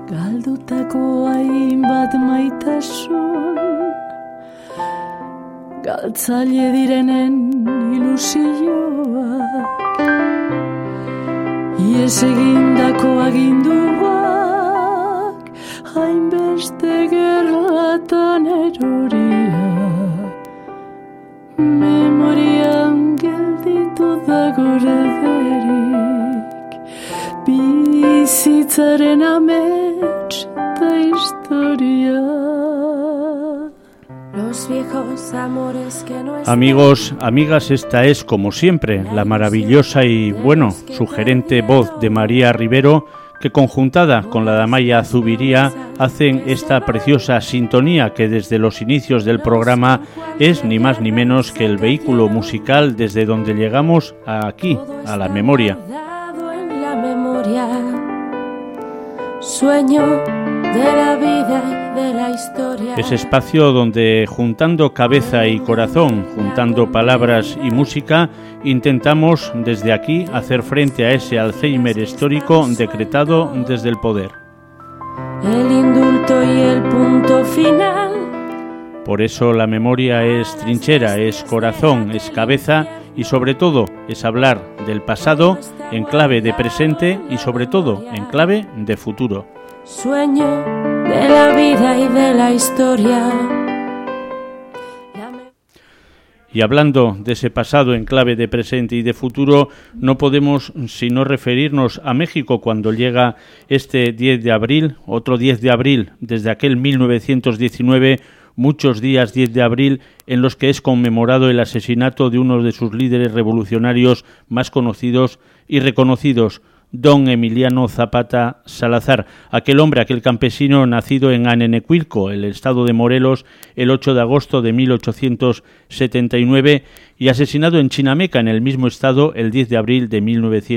Galdutako hainbat maitasun, galtzaile direnen ilusioak, ies egindako aginduak, hainbeste gerlatan eroriak, memorian gelditu da gorederik, bizitzaren amets da historia. Amigos, amigas, esta es, como siempre, la maravillosa y, bueno, sugerente voz de María Rivero, que conjuntada con la de Amaia Zubiría hacen esta preciosa sintonía que desde los inicios del programa es ni más ni menos que el vehículo musical desde donde llegamos aquí, a la memoria. Sueño de la vida y de la historia. Ese espacio donde, juntando cabeza y corazón, juntando palabras y música, intentamos desde aquí hacer frente a ese Alzheimer histórico decretado desde el poder. El indulto y el punto final. Por eso la memoria es trinchera, es corazón, es cabeza y sobre todo es hablar del pasado en clave de presente y sobre todo en clave de futuro. Sueño de la vida y de la historia. Y hablando de ese pasado en clave de presente y de futuro, no podemos sino referirnos a México cuando llega este 10 de abril, otro 10 de abril desde aquel 1919, muchos días 10 de abril en los que es conmemorado el asesinato de uno de sus líderes revolucionarios más conocidos y reconocidos, don Emiliano Zapata Salazar, aquel hombre, aquel campesino nacido en Anenecuilco, el estado de Morelos, el 8 de agosto de 1879 y asesinado en Chinameca, en el mismo estado, el 10 de abril de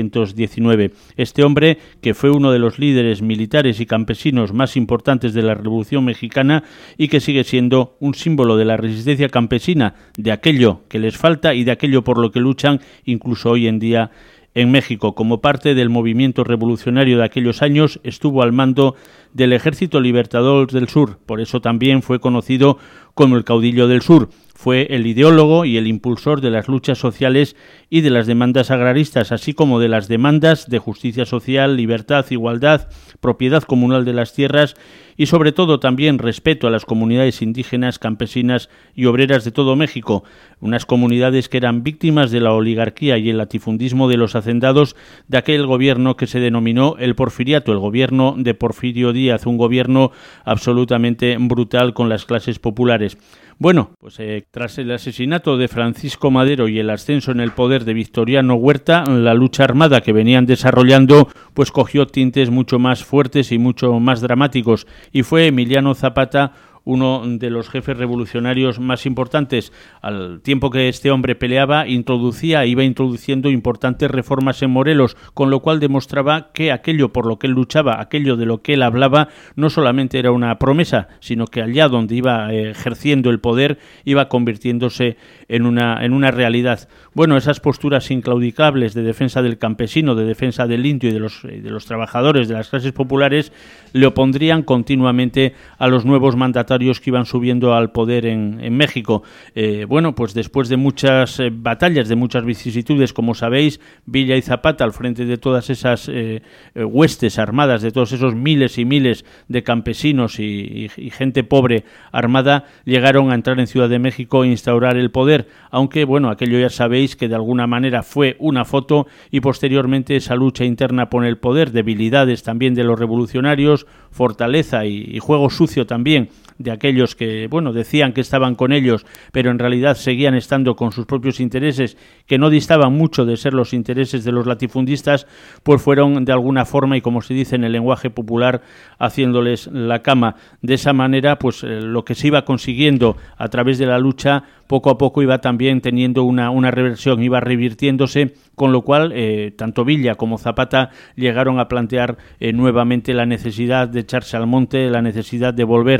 1919. Este hombre, que fue uno de los líderes militares y campesinos más importantes de la Revolución Mexicana y que sigue siendo un símbolo de la resistencia campesina, de aquello que les falta y de aquello por lo que luchan incluso hoy en día en México. Como parte del movimiento revolucionario de aquellos años, estuvo al mando del Ejército Libertador del Sur, por eso también fue conocido como el caudillo del Sur. Fue el ideólogo y el impulsor de las luchas sociales y de las demandas agraristas, así como de las demandas de justicia social, libertad, igualdad, propiedad comunal de las tierras y sobre todo también respeto a las comunidades indígenas, campesinas y obreras de todo México, unas comunidades que eran víctimas de la oligarquía y el latifundismo de los hacendados de aquel gobierno que se denominó el Porfiriato, el gobierno de Porfirio Díaz, un gobierno absolutamente brutal con las clases populares. Bueno, pues tras el asesinato de Francisco Madero y el ascenso en el poder de Victoriano Huerta, la lucha armada que venían desarrollando pues cogió tintes mucho más fuertes y mucho más dramáticos y fue Emiliano Zapata uno de los jefes revolucionarios más importantes. Al tiempo que este hombre peleaba, iba introduciendo importantes reformas en Morelos, con lo cual demostraba que aquello por lo que él luchaba, aquello de lo que él hablaba, no solamente era una promesa, sino que allá donde iba ejerciendo el poder, iba convirtiéndose en una realidad. Bueno, esas posturas inclaudicables de defensa del campesino, de defensa del indio y de los trabajadores, de las clases populares, le opondrían continuamente a los nuevos mandatarios que iban subiendo al poder en México. Bueno, pues después de muchas batallas, de muchas vicisitudes, como sabéis, Villa y Zapata, al frente de todas esas huestes armadas, de todos esos miles y miles de campesinos y gente pobre armada, llegaron a entrar en Ciudad de México e instaurar el poder, aunque, bueno, aquello ya sabéis que de alguna manera fue una foto y posteriormente esa lucha interna por el poder, debilidades también de los revolucionarios, fortaleza y juego sucio también de aquellos que, bueno, decían que estaban con ellos, pero en realidad seguían estando con sus propios intereses, que no distaban mucho de ser los intereses de los latifundistas, pues fueron de alguna forma, y como se dice en el lenguaje popular, haciéndoles la cama. De esa manera, pues lo que se iba consiguiendo a través de la lucha, poco a poco iba también teniendo una reversión, iba revirtiéndose, con lo cual tanto Villa como Zapata llegaron a plantear nuevamente la necesidad de echarse al monte, la necesidad de volver a impulsar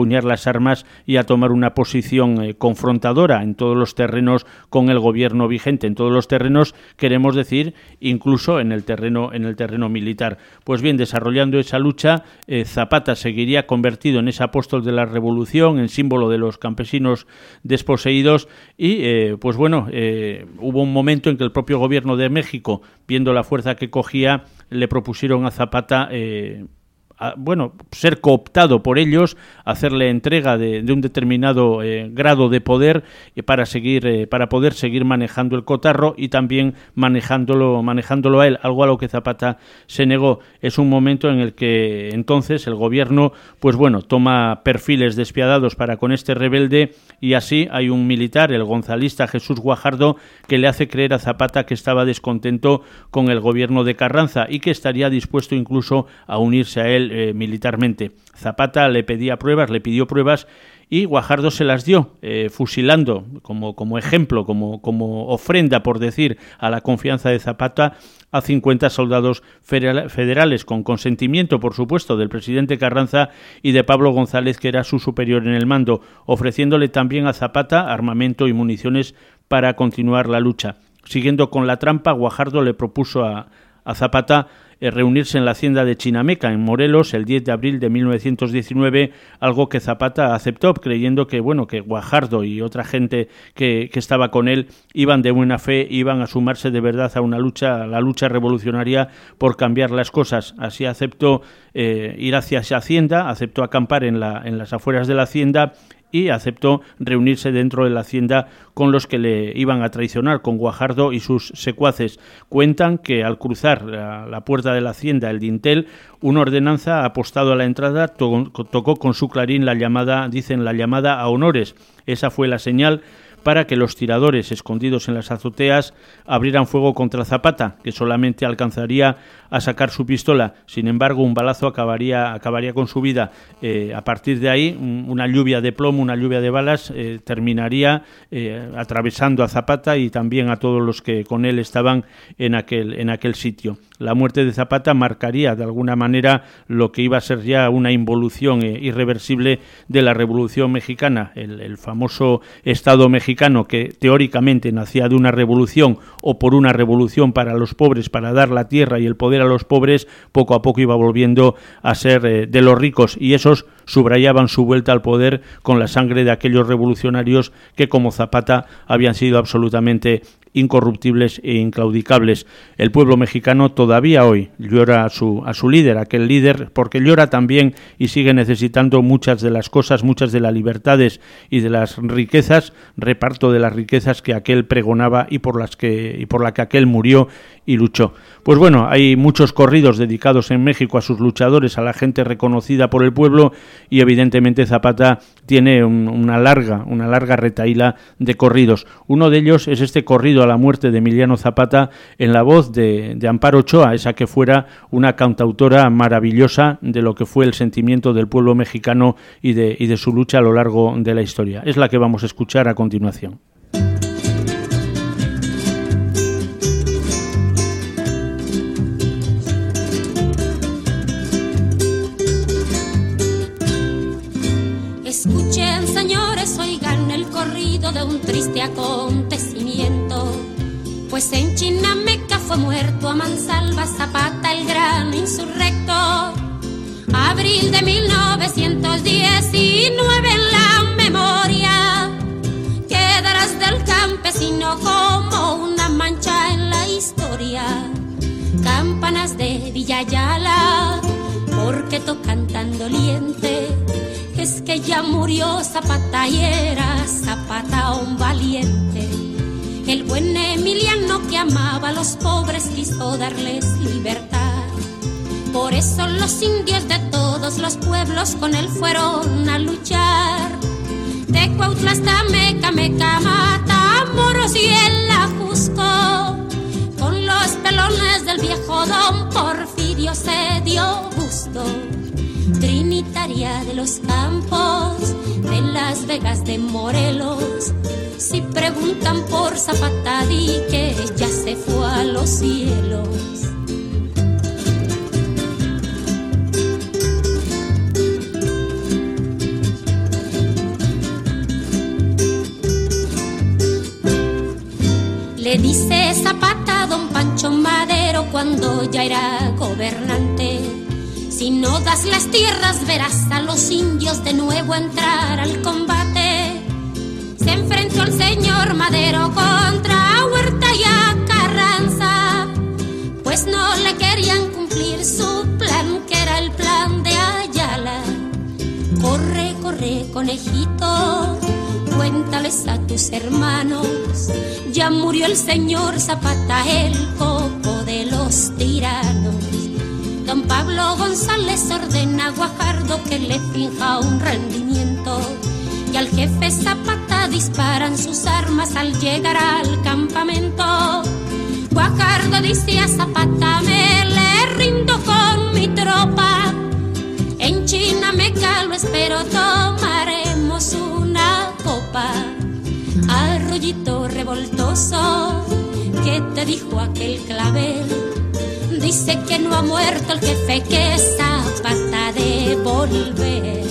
empuñar las armas y a tomar una posición confrontadora en todos los terrenos con el gobierno vigente, en todos los terrenos, queremos decir, incluso en el terreno militar. Pues bien, desarrollando esa lucha, Zapata seguiría convertido en ese apóstol de la revolución, en símbolo de los campesinos desposeídos y, pues bueno, hubo un momento en que el propio gobierno de México, viendo la fuerza que cogía, le propusieron a Zapata ser cooptado por ellos, hacerle entrega de un determinado grado de poder para poder seguir manejando el cotarro y también manejándolo a él, algo a lo que Zapata se negó. Es un momento en el que entonces el gobierno, pues bueno, toma perfiles despiadados para con este rebelde y así hay un militar, el gonzalista Jesús Guajardo, que le hace creer a Zapata que estaba descontento con el gobierno de Carranza y que estaría dispuesto incluso a unirse a él militarmente. Zapata le pidió pruebas y Guajardo se las dio, fusilando como ejemplo, como ofrenda, por decir, a la confianza de Zapata, a 50 soldados federales, con consentimiento, por supuesto, del presidente Carranza y de Pablo González, que era su superior en el mando, ofreciéndole también a Zapata armamento y municiones para continuar la lucha. Siguiendo con la trampa, Guajardo le propuso a Zapata reunirse en la hacienda de Chinameca, en Morelos, el 10 de abril de 1919, algo que Zapata aceptó, creyendo que Guajardo y otra gente que estaba con él iban de buena fe, iban a sumarse de verdad a la lucha revolucionaria por cambiar las cosas. Así aceptó ir hacia esa hacienda, aceptó acampar en las afueras de la hacienda y aceptó reunirse dentro de la hacienda con los que le iban a traicionar, con Guajardo y sus secuaces. Cuentan que al cruzar la puerta de la hacienda, el dintel, un ordenanza apostado a la entrada tocó con su clarín la llamada a honores. Esa fue la señal para que los tiradores escondidos en las azoteas abrieran fuego contra Zapata, que solamente alcanzaría a sacar su pistola. Sin embargo, un balazo acabaría con su vida. A partir de ahí, una lluvia de plomo, una lluvia de balas, terminaría atravesando a Zapata y también a todos los que con él estaban en aquel sitio. La muerte de Zapata marcaría de alguna manera lo que iba a ser ya una involución irreversible de la Revolución Mexicana. El famoso Estado mexicano, que teóricamente nacía de una revolución o por una revolución para los pobres, para dar la tierra y el poder a los pobres, poco a poco iba volviendo a ser de los ricos, y esos subrayaban su vuelta al poder con la sangre de aquellos revolucionarios que, como Zapata, habían sido absolutamente incorruptibles e inclaudicables. El pueblo mexicano todavía hoy llora a su líder, aquel líder, porque llora también y sigue necesitando muchas de las cosas, muchas de las libertades y de las riquezas, reparto de las riquezas que aquel pregonaba y por la que aquel murió y luchó. Pues bueno, hay muchos corridos dedicados en México a sus luchadores, a la gente reconocida por el pueblo, y evidentemente Zapata tiene una larga retahíla de corridos. Uno de ellos es este corrido a la muerte de Emiliano Zapata, en la voz de Amparo Ochoa, esa que fuera una cantautora maravillosa de lo que fue el sentimiento del pueblo mexicano y de su lucha a lo largo de la historia. Es la que vamos a escuchar a continuación. Escuchen, señores, oigan el corrido de un triste acontecimiento, pues en Chinameca fue muerto a mansalva Zapata, el gran insurrecto. Abril de 1919 en la memoria quedarás del campesino como una mancha en la historia. Campanas de Villa Ayala, porque tocan tan doliente, es que ya murió Zapata y era Zapata un valiente. El buen Emiliano, que amaba a los pobres, quiso darles libertad. Por eso los indios de todos los pueblos con él fueron a luchar. De Cuautla hasta Mecameca, Matamoros y el Ajusco, con los pelones del viejo don Porfirio se dio gusto. Trinitaria de los Campos, de Las Vegas, de Morelos, si preguntan por Zapata, di que ya se fue a los cielos. dice Zapata a don Pancho Madero cuando ya era gobernante: si no das las tierras verás a los indios de nuevo entrar al combate. Se enfrentó el señor Madero contra Huerta y a Carranza, pues no le querían cumplir su plan, que era el plan de Ayala. Corre, corre, conejito, cuéntales a tus hermanos, ya murió el señor Zapata, el coco de los tiranos. Don Pablo González ordena a Guajardo que le finja un rendimiento, y al jefe Zapata disparan sus armas al llegar al campamento. Guajardo dice a Zapata: me le rindo con mi tropa, en Chinameca lo espero, tomaremos una copa. Arroyito revoltoso, ¿qué te dijo aquel clavel? Dice que no ha muerto el jefe, que Zapata de volver.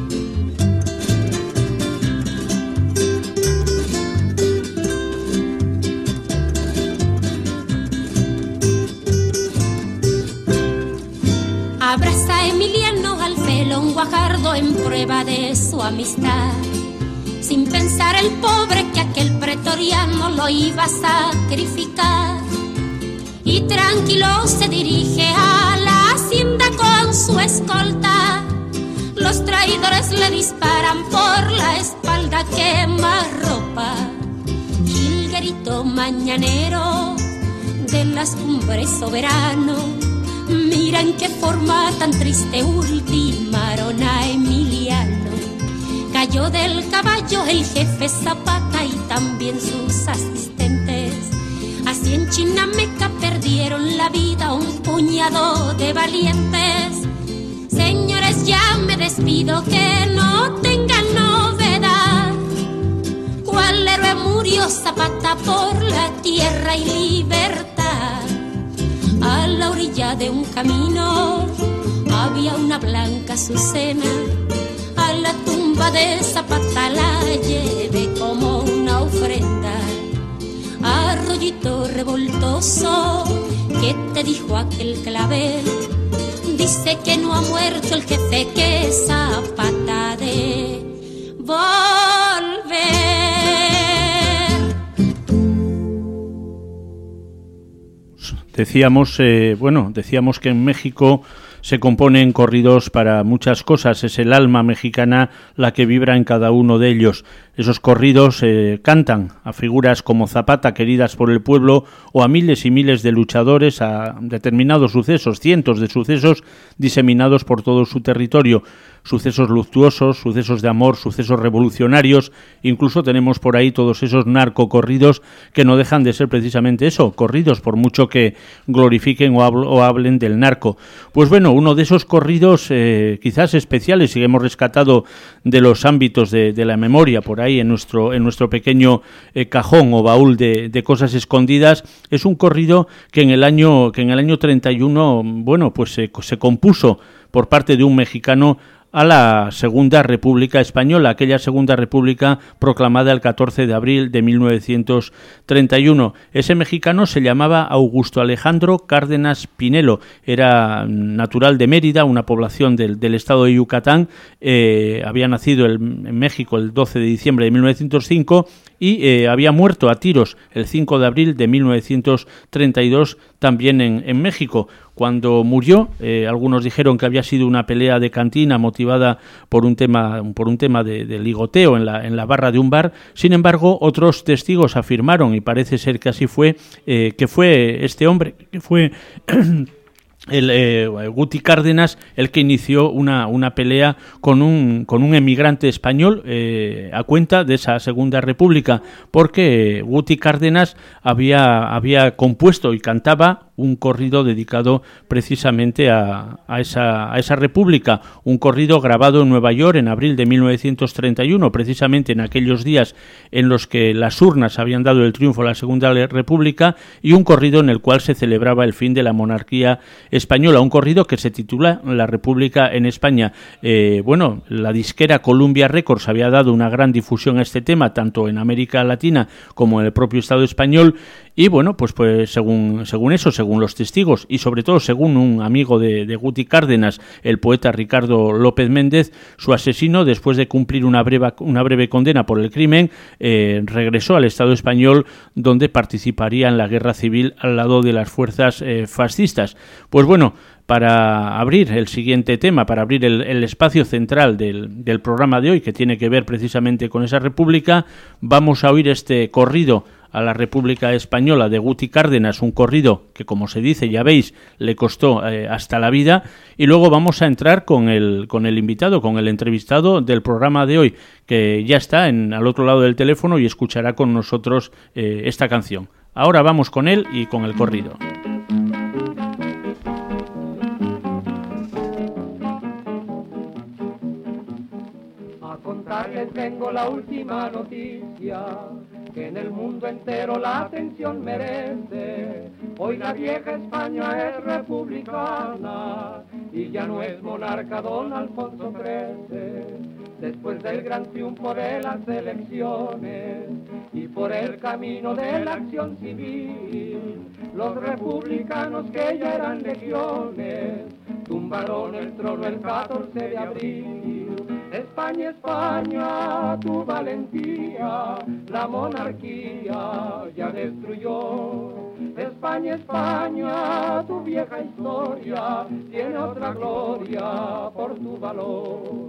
Abraza a Emiliano al felón Guajardo en prueba de su amistad, sin pensar el pobre que aquel pretoriano lo iba a sacrificar. Y tranquilo se dirige a la hacienda con su escolta. Los traidores le disparan por la espalda, quema ropa. Jilguerito mañanero de las cumbres soberano, mira en qué forma tan triste ultimaron a Emiliano. Cayó del caballo el jefe Zapata y también sus asistentes. Así en Chinameca perdieron la vida un puñado de valientes. Señores, ya me despido, que no tengan novedad. ¿Cuál héroe murió? Zapata por la tierra y libertad. A la orilla de un camino había una blanca azucena. A la tumba de Zapata la llevé como una ofrenda. Arroyito revoltoso, ¿qué te dijo aquel clavel? Dice que no ha muerto el jefe, que Zapata de volver. Decíamos que en México se componen corridos para muchas cosas. Es el alma mexicana la que vibra en cada uno de ellos. Esos corridos cantan a figuras como Zapata, queridas por el pueblo, o a miles y miles de luchadores, a determinados sucesos, cientos de sucesos diseminados por todo su territorio. Sucesos luctuosos, sucesos de amor, sucesos revolucionarios. Incluso tenemos por ahí todos esos narcocorridos que no dejan de ser precisamente eso, corridos, por mucho que glorifiquen o hablen del narco. Pues bueno, uno de esos corridos quizás especiales y que hemos rescatado de los ámbitos de la memoria por ahí en nuestro pequeño cajón o baúl de cosas escondidas, es un corrido que en el año 31, bueno, pues se compuso por parte de un mexicano a la Segunda República Española, aquella Segunda República proclamada el 14 de abril de 1931. Ese mexicano se llamaba Augusto Alejandro Cárdenas Pinelo, era natural de Mérida, una población del estado de Yucatán, había nacido en México el 12 de diciembre de 1905 y había muerto a tiros el 5 de abril de 1932 también en México. Cuando murió, algunos dijeron que había sido una pelea de cantina motivada por un tema de ligoteo en la barra de un bar. Sin embargo, otros testigos afirmaron, y parece ser que así fue, que fue este hombre, que fue Guti Cárdenas, el que inició una pelea con un emigrante español a cuenta de esa Segunda República, porque Guti Cárdenas había compuesto y cantaba un corrido dedicado precisamente a esa república, un corrido grabado en Nueva York en abril de 1931, precisamente en aquellos días en los que las urnas habían dado el triunfo a la Segunda República, y un corrido en el cual se celebraba el fin de la monarquía española, un corrido que se titula La República en España. La disquera Columbia Records había dado una gran difusión a este tema, tanto en América Latina como en el propio Estado español, Y bueno, pues según eso, según los testigos y sobre todo según un amigo de Guti Cárdenas, el poeta Ricardo López Méndez, su asesino, después de cumplir una breve condena por el crimen, regresó al Estado español, donde participaría en la guerra civil al lado de las fuerzas fascistas. Pues bueno, para abrir el siguiente tema, para abrir el espacio central del programa de hoy, que tiene que ver precisamente con esa república, vamos a oír este corrido a la República Española de Guti Cárdenas, un corrido que, como se dice, ya veis, le costó hasta la vida, y luego vamos a entrar con el invitado, con el entrevistado del programa de hoy, que ya está al otro lado del teléfono y escuchará con nosotros esta canción. Ahora vamos con él y con el corrido. A contarles vengo la última noticia, que en el mundo entero la atención merece. Hoy la vieja España es republicana y ya no es monarca don Alfonso XIII. Después del gran triunfo de las elecciones y por el camino de la acción civil, los republicanos que ya eran legiones tumbaron el trono el 14 de abril. España, España, tu valentía, la monarquía ya destruyó. España, España, tu vieja historia tiene otra gloria por tu valor.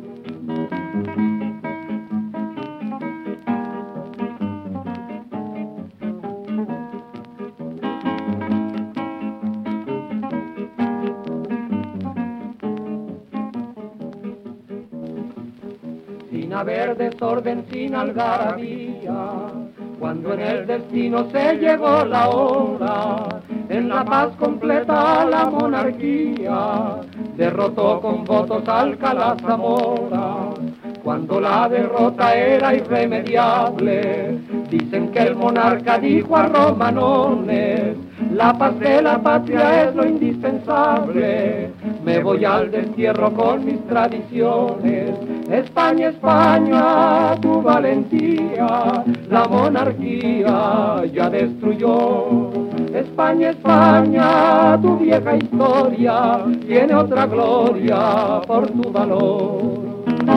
Sin haber desorden, sin algarabía, cuando en el destino se llegó la hora, en la paz completa la monarquía derrotó con votos Alcalá Zamora. Cuando la derrota era irremediable, dicen que el monarca dijo a Romanones: la paz de la patria es lo indispensable, me voy al destierro con mis tradiciones. España, España, tu valentía, la monarquía ya destruyó. España, España, tu vieja historia tiene otra gloria por tu valor.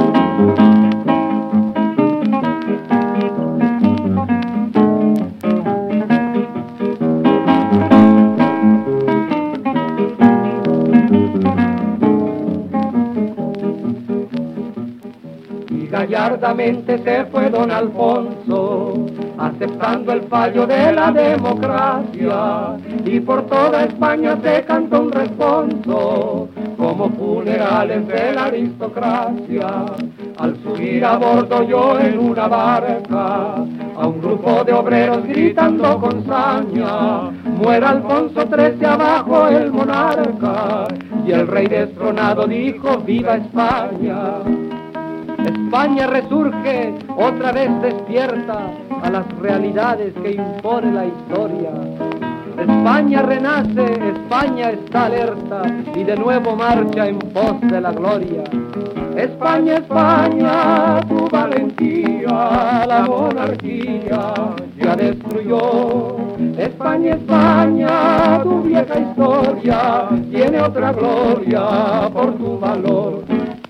Gallardamente se fue don Alfonso, aceptando el fallo de la democracia, y por toda España se cantó un responso, como funerales de la aristocracia. Al subir a bordo yo en una barca, a un grupo de obreros gritando con saña: muera Alfonso XIII, abajo el monarca. Y el rey destronado dijo: viva España. España resurge, otra vez despierta a las realidades que impone la historia. España renace, España está alerta y de nuevo marcha en pos de la gloria. España, España, tu valentía, la monarquía ya destruyó. España, España, tu vieja historia tiene otra gloria por tu valor.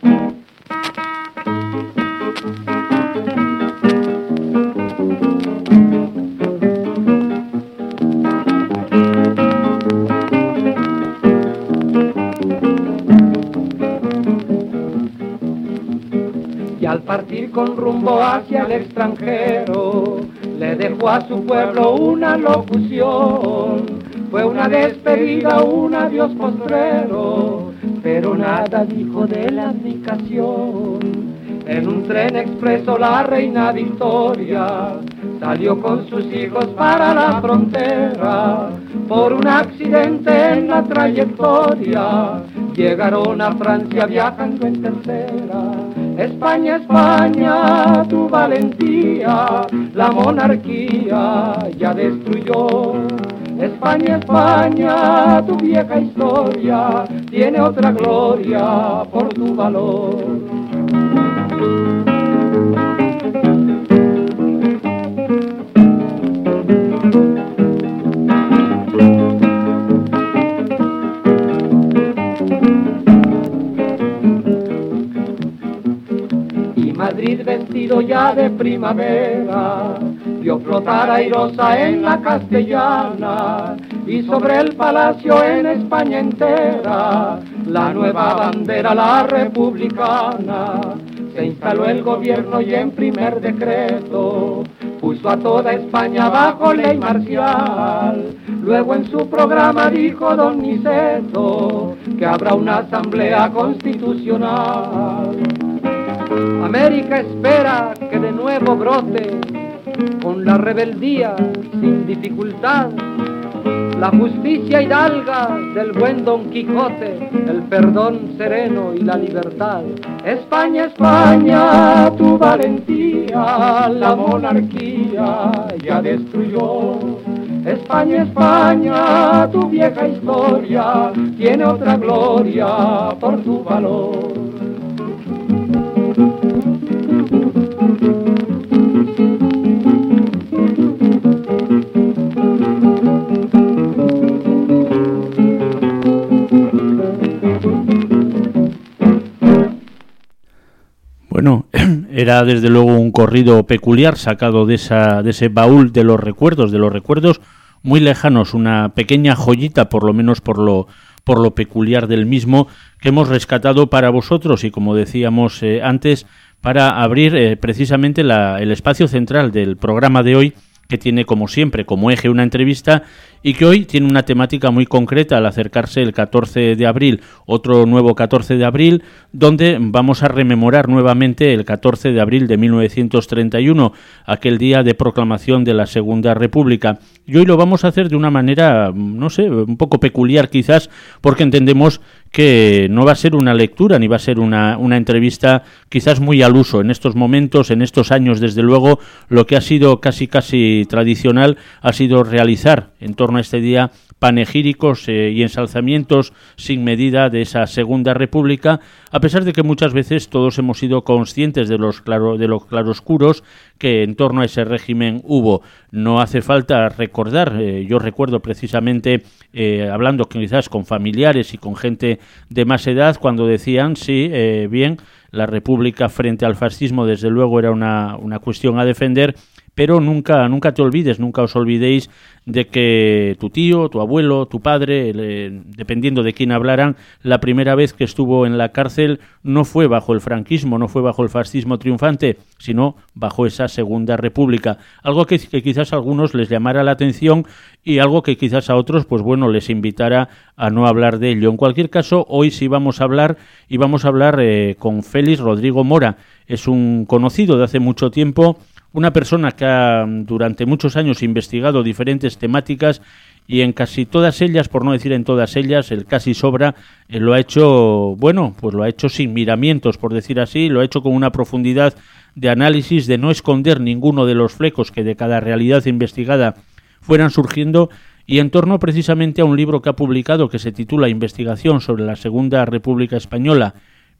Al partir con rumbo hacia el extranjero, le dejó a su pueblo una locución. Fue una despedida, un adiós postrero, pero nada dijo de la abdicación. En un tren expreso la reina Victoria salió con sus hijos para la frontera. Por un accidente en la trayectoria llegaron a Francia viajando en tercera. España, España, tu valentía, la monarquía ya destruyó. España, España, tu vieja historia tiene otra gloria por tu valor. vestido ya de primavera, vio flotar airosa en la castellana, y sobre el palacio en España entera, la nueva bandera, la republicana. Se instaló el gobierno y en primer decreto puso a toda España bajo ley marcial. Luego en su programa dijo don Niceto que habrá una asamblea constitucional. América espera que de nuevo brote con la rebeldía sin dificultad la justicia hidalga del buen Don Quijote, el perdón sereno y la libertad. España, España, tu valentía, la monarquía ya destruyó. España, España, tu vieja historia tiene otra gloria por tu valor. Bueno, era desde luego un corrido peculiar sacado de ese baúl de los recuerdos muy lejanos, una pequeña joyita, por lo menos por lo peculiar del mismo, que hemos rescatado para vosotros y, como decíamos antes, para abrir precisamente el espacio central del programa de hoy, que tiene, como siempre, como eje una entrevista y que hoy tiene una temática muy concreta al acercarse el 14 de abril, otro nuevo 14 de abril, donde vamos a rememorar nuevamente el 14 de abril de 1931, aquel día de proclamación de la Segunda República. Y hoy lo vamos a hacer de una manera, no sé, un poco peculiar quizás, porque entendemos que no va a ser una lectura ni va a ser una entrevista quizás muy al uso. En estos momentos, en estos años, desde luego, lo que ha sido casi tradicional ha sido realizar en torno a este día panegíricos y ensalzamientos sin medida de esa Segunda República, a pesar de que muchas veces todos hemos sido conscientes de los claroscuros que en torno a ese régimen hubo. No hace falta recordar, yo recuerdo precisamente hablando quizás con familiares y con gente de más edad cuando decían, sí, bien, la República frente al fascismo desde luego era una cuestión a defender, pero nunca te olvides, nunca os olvidéis de que tu tío, tu abuelo, tu padre, dependiendo de quién hablaran, la primera vez que estuvo en la cárcel no fue bajo el franquismo, no fue bajo el fascismo triunfante, sino bajo esa Segunda República. Algo que quizás a algunos les llamara la atención y algo que quizás a otros, pues bueno, les invitara a no hablar de ello. En cualquier caso, hoy sí vamos a hablar con Félix Rodrigo Mora. Es un conocido de hace mucho tiempo, una persona que ha durante muchos años investigado diferentes temáticas y en casi todas ellas, por no decir en todas ellas, el casi sobra, lo ha hecho, bueno, pues lo ha hecho sin miramientos, por decir así, lo ha hecho con una profundidad de análisis, de no esconder ninguno de los flecos que de cada realidad investigada fueran surgiendo, y en torno precisamente a un libro que ha publicado que se titula Investigación sobre la Segunda República Española,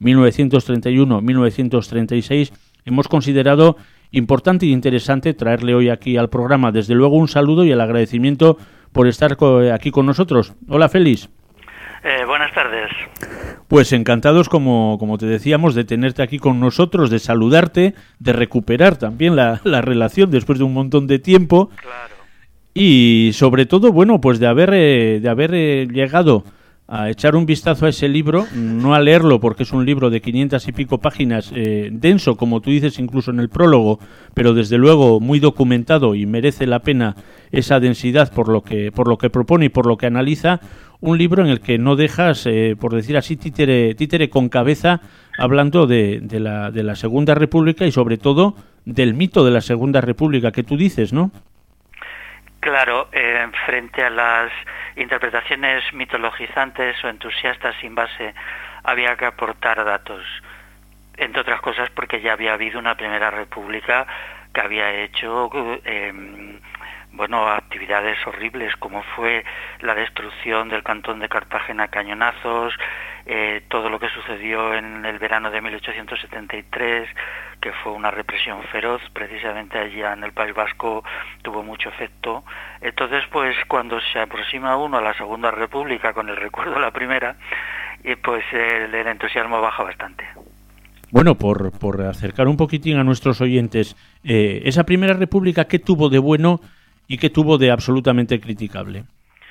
1931-1936, hemos considerado importante e interesante traerle hoy aquí al programa. Desde luego un saludo y el agradecimiento por estar aquí con nosotros. Hola, Félix. Buenas tardes. Pues encantados, como te decíamos, de tenerte aquí con nosotros, de saludarte, de recuperar también la relación después de un montón de tiempo. Claro. Y sobre todo, bueno, pues de haber llegado a echar un vistazo a ese libro, no a leerlo porque es un libro de 500 y pico páginas, denso, como tú dices, incluso en el prólogo, pero desde luego muy documentado y merece la pena esa densidad por lo que propone y por lo que analiza, un libro en el que no dejas, por decir así, títere con cabeza, hablando de la Segunda República y sobre todo del mito de la Segunda República que tú dices, ¿no? Claro, frente a las interpretaciones mitologizantes o entusiastas sin base, había que aportar datos, entre otras cosas porque ya había habido una Primera República que había hecho actividades horribles, como fue la destrucción del cantón de Cartagena a cañonazos, todo lo que sucedió en el verano de 1873, que fue una represión feroz, precisamente allá en el País Vasco tuvo mucho efecto. Entonces, pues cuando se aproxima uno a la Segunda República con el recuerdo de la Primera, pues el entusiasmo baja bastante. Bueno, por acercar un poquitín a nuestros oyentes, esa Primera República, ¿qué tuvo de bueno y qué tuvo de absolutamente criticable?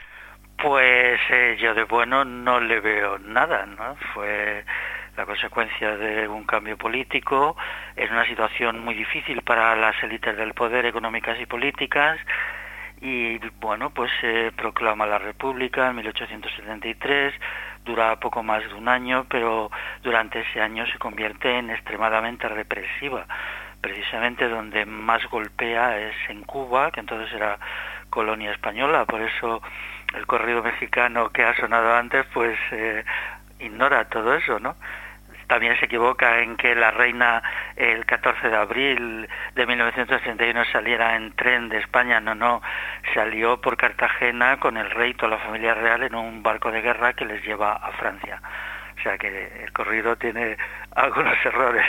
Pues yo de bueno no le veo nada, ¿no? Fue la consecuencia de un cambio político en una situación muy difícil para las élites del poder, económicas y políticas, y bueno, pues se proclama la República en 1873, dura poco más de un año, pero durante ese año se convierte en extremadamente represiva. Precisamente donde más golpea es en Cuba, que entonces era colonia española, por eso el corrido mexicano que ha sonado antes, pues ignora todo eso, ¿no? También se equivoca en que la reina el 14 de abril de 1931 saliera en tren de España. No, salió por Cartagena con el rey y toda la familia real en un barco de guerra que les lleva a Francia. O sea que el corrido tiene algunos errores.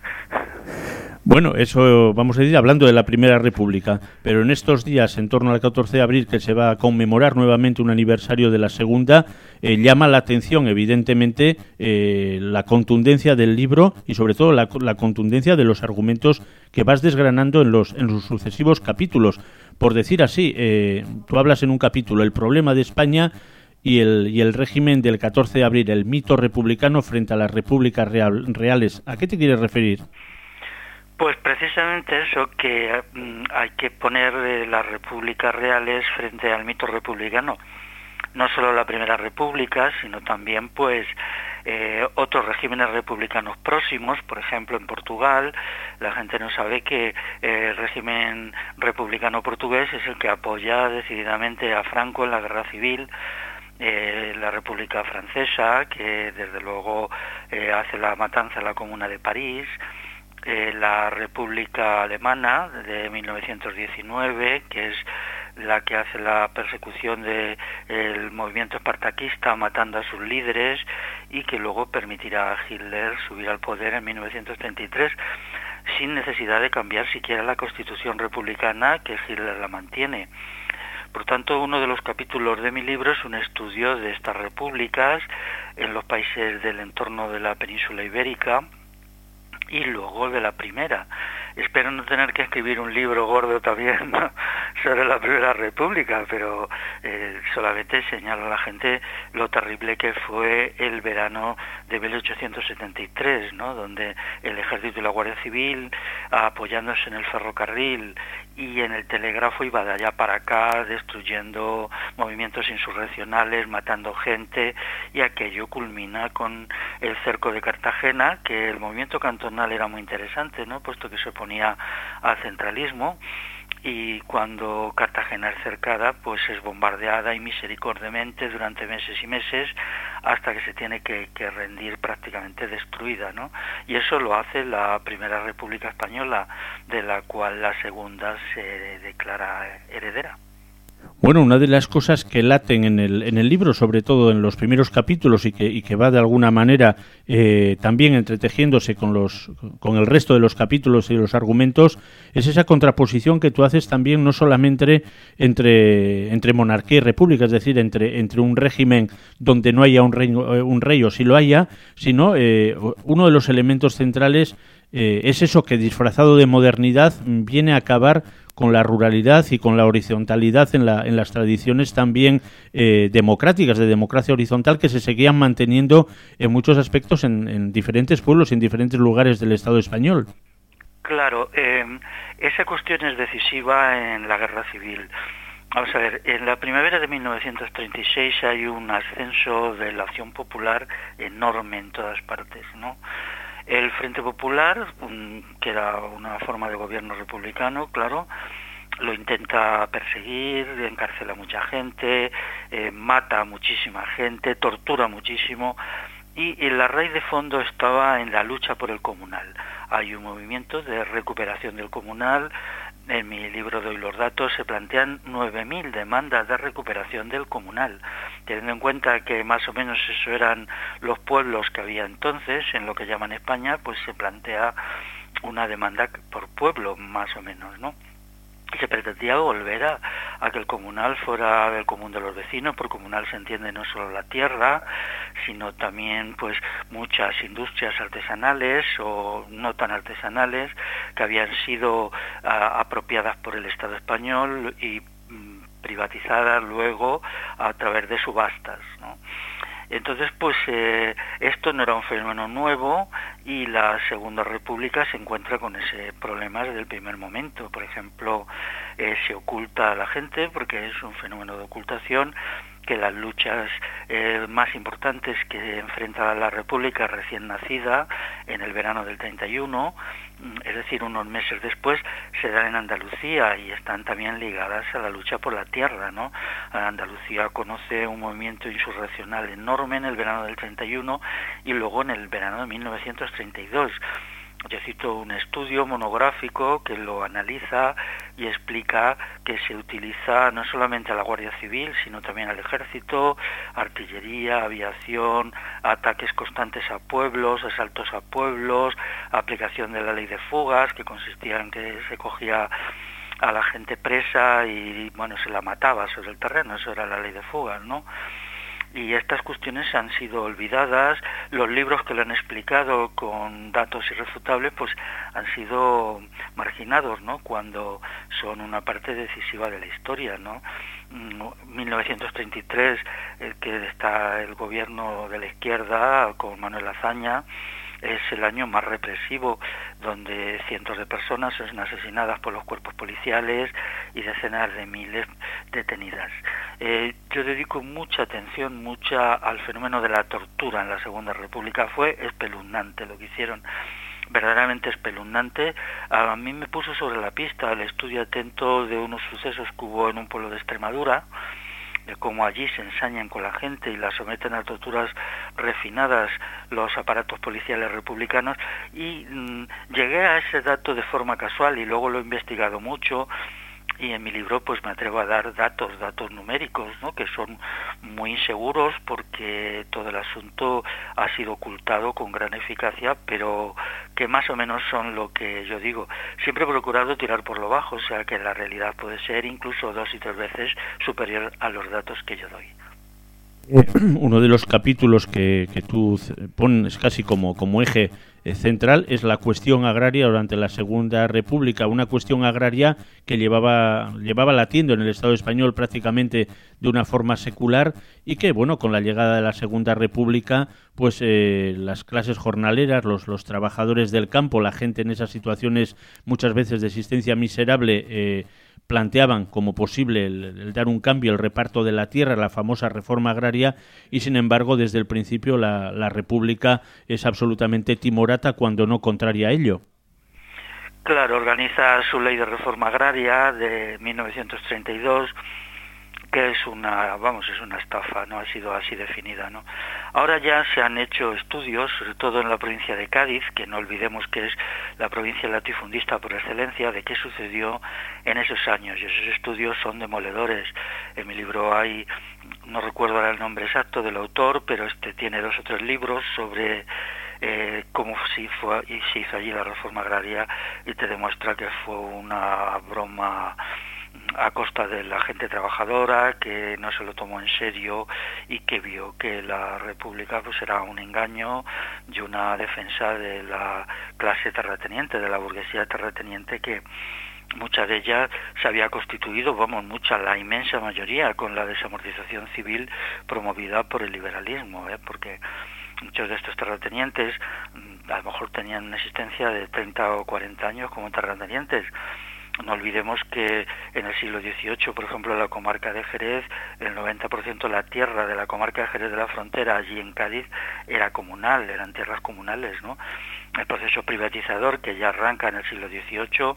Bueno, eso vamos a decir hablando de la Primera República, pero en estos días, en torno al 14 de abril, que se va a conmemorar nuevamente un aniversario de la Segunda, llama la atención, evidentemente, la contundencia del libro y sobre todo la contundencia de los argumentos que vas desgranando en los sucesivos capítulos. Por decir así, tú hablas en un capítulo, el problema de España y el régimen del 14 de abril, el mito republicano frente a las repúblicas reales. ¿A qué te quieres referir? Pues precisamente eso, que hay que poner las repúblicas reales frente al mito republicano. No solo la Primera República, sino también pues otros regímenes republicanos próximos. Por ejemplo, en Portugal, la gente no sabe que el régimen republicano portugués es el que apoya decididamente a Franco en la guerra civil. La República Francesa, que desde luego hace la matanza en la Comuna de París, la República Alemana de 1919, que es la que hace la persecución del movimiento espartaquista matando a sus líderes y que luego permitirá a Hitler subir al poder en 1933 sin necesidad de cambiar siquiera la Constitución republicana, que Hitler la mantiene. Por tanto, uno de los capítulos de mi libro es un estudio de estas repúblicas en los países del entorno de la península ibérica y luego de la primera. Espero no tener que escribir un libro gordo también, ¿no?, sobre la Primera República, pero solamente señalo a la gente lo terrible que fue el verano de 1873, ¿no?, donde el Ejército y la Guardia Civil, apoyándose en el ferrocarril y en el telégrafo, iba de allá para acá destruyendo movimientos insurreccionales, matando gente, y aquello culmina con el cerco de Cartagena, que el movimiento cantonal era muy interesante, ¿no?, puesto que se oponía al centralismo, y cuando Cartagena es cercada, pues es bombardeada y misericordiamente durante meses y meses hasta que se tiene que rendir prácticamente destruida, ¿no? Y eso lo hace la Primera República Española, de la cual la Segunda se declara heredera. Bueno, una de las cosas que laten en el libro, sobre todo en los primeros capítulos y que va de alguna manera también entretejiéndose con el resto de los capítulos y los argumentos, es esa contraposición que tú haces también no solamente entre monarquía y república, es decir, entre un régimen donde no haya un rey o si lo haya, sino uno de los elementos centrales es eso que, disfrazado de modernidad, viene a acabar con la ruralidad y con la horizontalidad en las tradiciones también democráticas, de democracia horizontal, que se seguían manteniendo en muchos aspectos en diferentes pueblos y en diferentes lugares del Estado español. Claro, esa cuestión es decisiva en la guerra civil. Vamos a ver, en la primavera de 1936 hay un ascenso de la acción popular enorme en todas partes, ¿no? El Frente Popular, que era una forma de gobierno republicano, claro, lo intenta perseguir, encarcela a mucha gente, mata a muchísima gente, tortura muchísimo, y la raíz de fondo estaba en la lucha por el comunal. Hay un movimiento de recuperación del comunal. En mi libro doy los datos, se plantean 9.000 demandas de recuperación del comunal, teniendo en cuenta que más o menos eso eran los pueblos que había entonces, en lo que llaman España, pues se plantea una demanda por pueblo, más o menos, ¿no? se pretendía volver a que el comunal fuera del común de los vecinos. Por comunal se entiende no solo la tierra, sino también pues muchas industrias artesanales o no tan artesanales que habían sido apropiadas por el Estado español y privatizadas luego a través de subastas, ¿no? Entonces, pues esto no era un fenómeno nuevo y la Segunda República se encuentra con ese problema desde el primer momento. Por ejemplo, se oculta a la gente, porque es un fenómeno de ocultación, que las luchas más importantes que enfrenta la República recién nacida en el verano del 31, es decir, unos meses después, se dan en Andalucía y están también ligadas a la lucha por la tierra, ¿no? Andalucía conoce un movimiento insurreccional enorme en el verano del 31 y luego en el verano de 1932. Yo cito un estudio monográfico que lo analiza y explica que se utiliza no solamente a la Guardia Civil, sino también al Ejército, artillería, aviación, ataques constantes a pueblos, asaltos a pueblos, aplicación de la ley de fugas, que consistía en que se cogía a la gente presa y, bueno, se la mataba sobre el terreno. Eso era la ley de fugas, ¿no? Y estas cuestiones han sido olvidadas. Los libros que lo han explicado con datos irrefutables pues han sido marginados, ¿no?, cuando son una parte decisiva de la historia, ¿no? 1933, que está el gobierno de la izquierda con Manuel Azaña, es el año más represivo, donde cientos de personas son asesinadas por los cuerpos policiales y decenas de miles detenidas. Yo dedico mucha atención al fenómeno de la tortura en la Segunda República. Fue espeluznante lo que hicieron, verdaderamente espeluznante. A mí me puso sobre la pista el estudio atento de unos sucesos que hubo en un pueblo de Extremadura, de cómo allí se ensañan con la gente y la someten a torturas refinadas los aparatos policiales republicanos, y llegué a ese dato de forma casual y luego lo he investigado mucho, y en mi libro pues me atrevo a dar datos numéricos, ¿no?, que son muy inseguros porque todo el asunto ha sido ocultado con gran eficacia, pero que más o menos son lo que yo digo. Siempre he procurado tirar por lo bajo, o sea que la realidad puede ser incluso 2 y 3 veces superior a los datos que yo doy. Uno de los capítulos que tú pones casi como eje central es la cuestión agraria durante la Segunda República, una cuestión agraria que llevaba latiendo en el Estado español prácticamente de una forma secular, y que, bueno, con la llegada de la Segunda República, pues las clases jornaleras, los trabajadores del campo, la gente en esas situaciones muchas veces de existencia miserable, planteaban como posible el dar un cambio, el reparto de la tierra, la famosa reforma agraria, y sin embargo desde el principio la República es absolutamente timorata, cuando no contraria a ello. Claro, organiza su ley de reforma agraria de 1932, que es una estafa, no ha sido así definida, ¿no? Ahora ya se han hecho estudios, sobre todo en la provincia de Cádiz, que no olvidemos que es la provincia latifundista por excelencia, de qué sucedió en esos años, y esos estudios son demoledores. En mi libro hay, no recuerdo ahora el nombre exacto del autor, pero tiene 2 o 3 libros sobre cómo se hizo allí la reforma agraria, y te demuestra que fue una broma a costa de la gente trabajadora, que no se lo tomó en serio y que vio que la República pues era un engaño y una defensa de la clase terrateniente, de la burguesía terrateniente, que mucha de ella se había constituido, la inmensa mayoría, con la desamortización civil promovida por el liberalismo, porque muchos de estos terratenientes a lo mejor tenían una existencia de 30 o 40 años como terratenientes. No olvidemos que en el siglo XVIII, por ejemplo, en la comarca de Jerez, el 90% de la tierra de la comarca de Jerez de la Frontera, allí en Cádiz, era comunal, eran tierras comunales, ¿no? El proceso privatizador, que ya arranca en el siglo XVIII,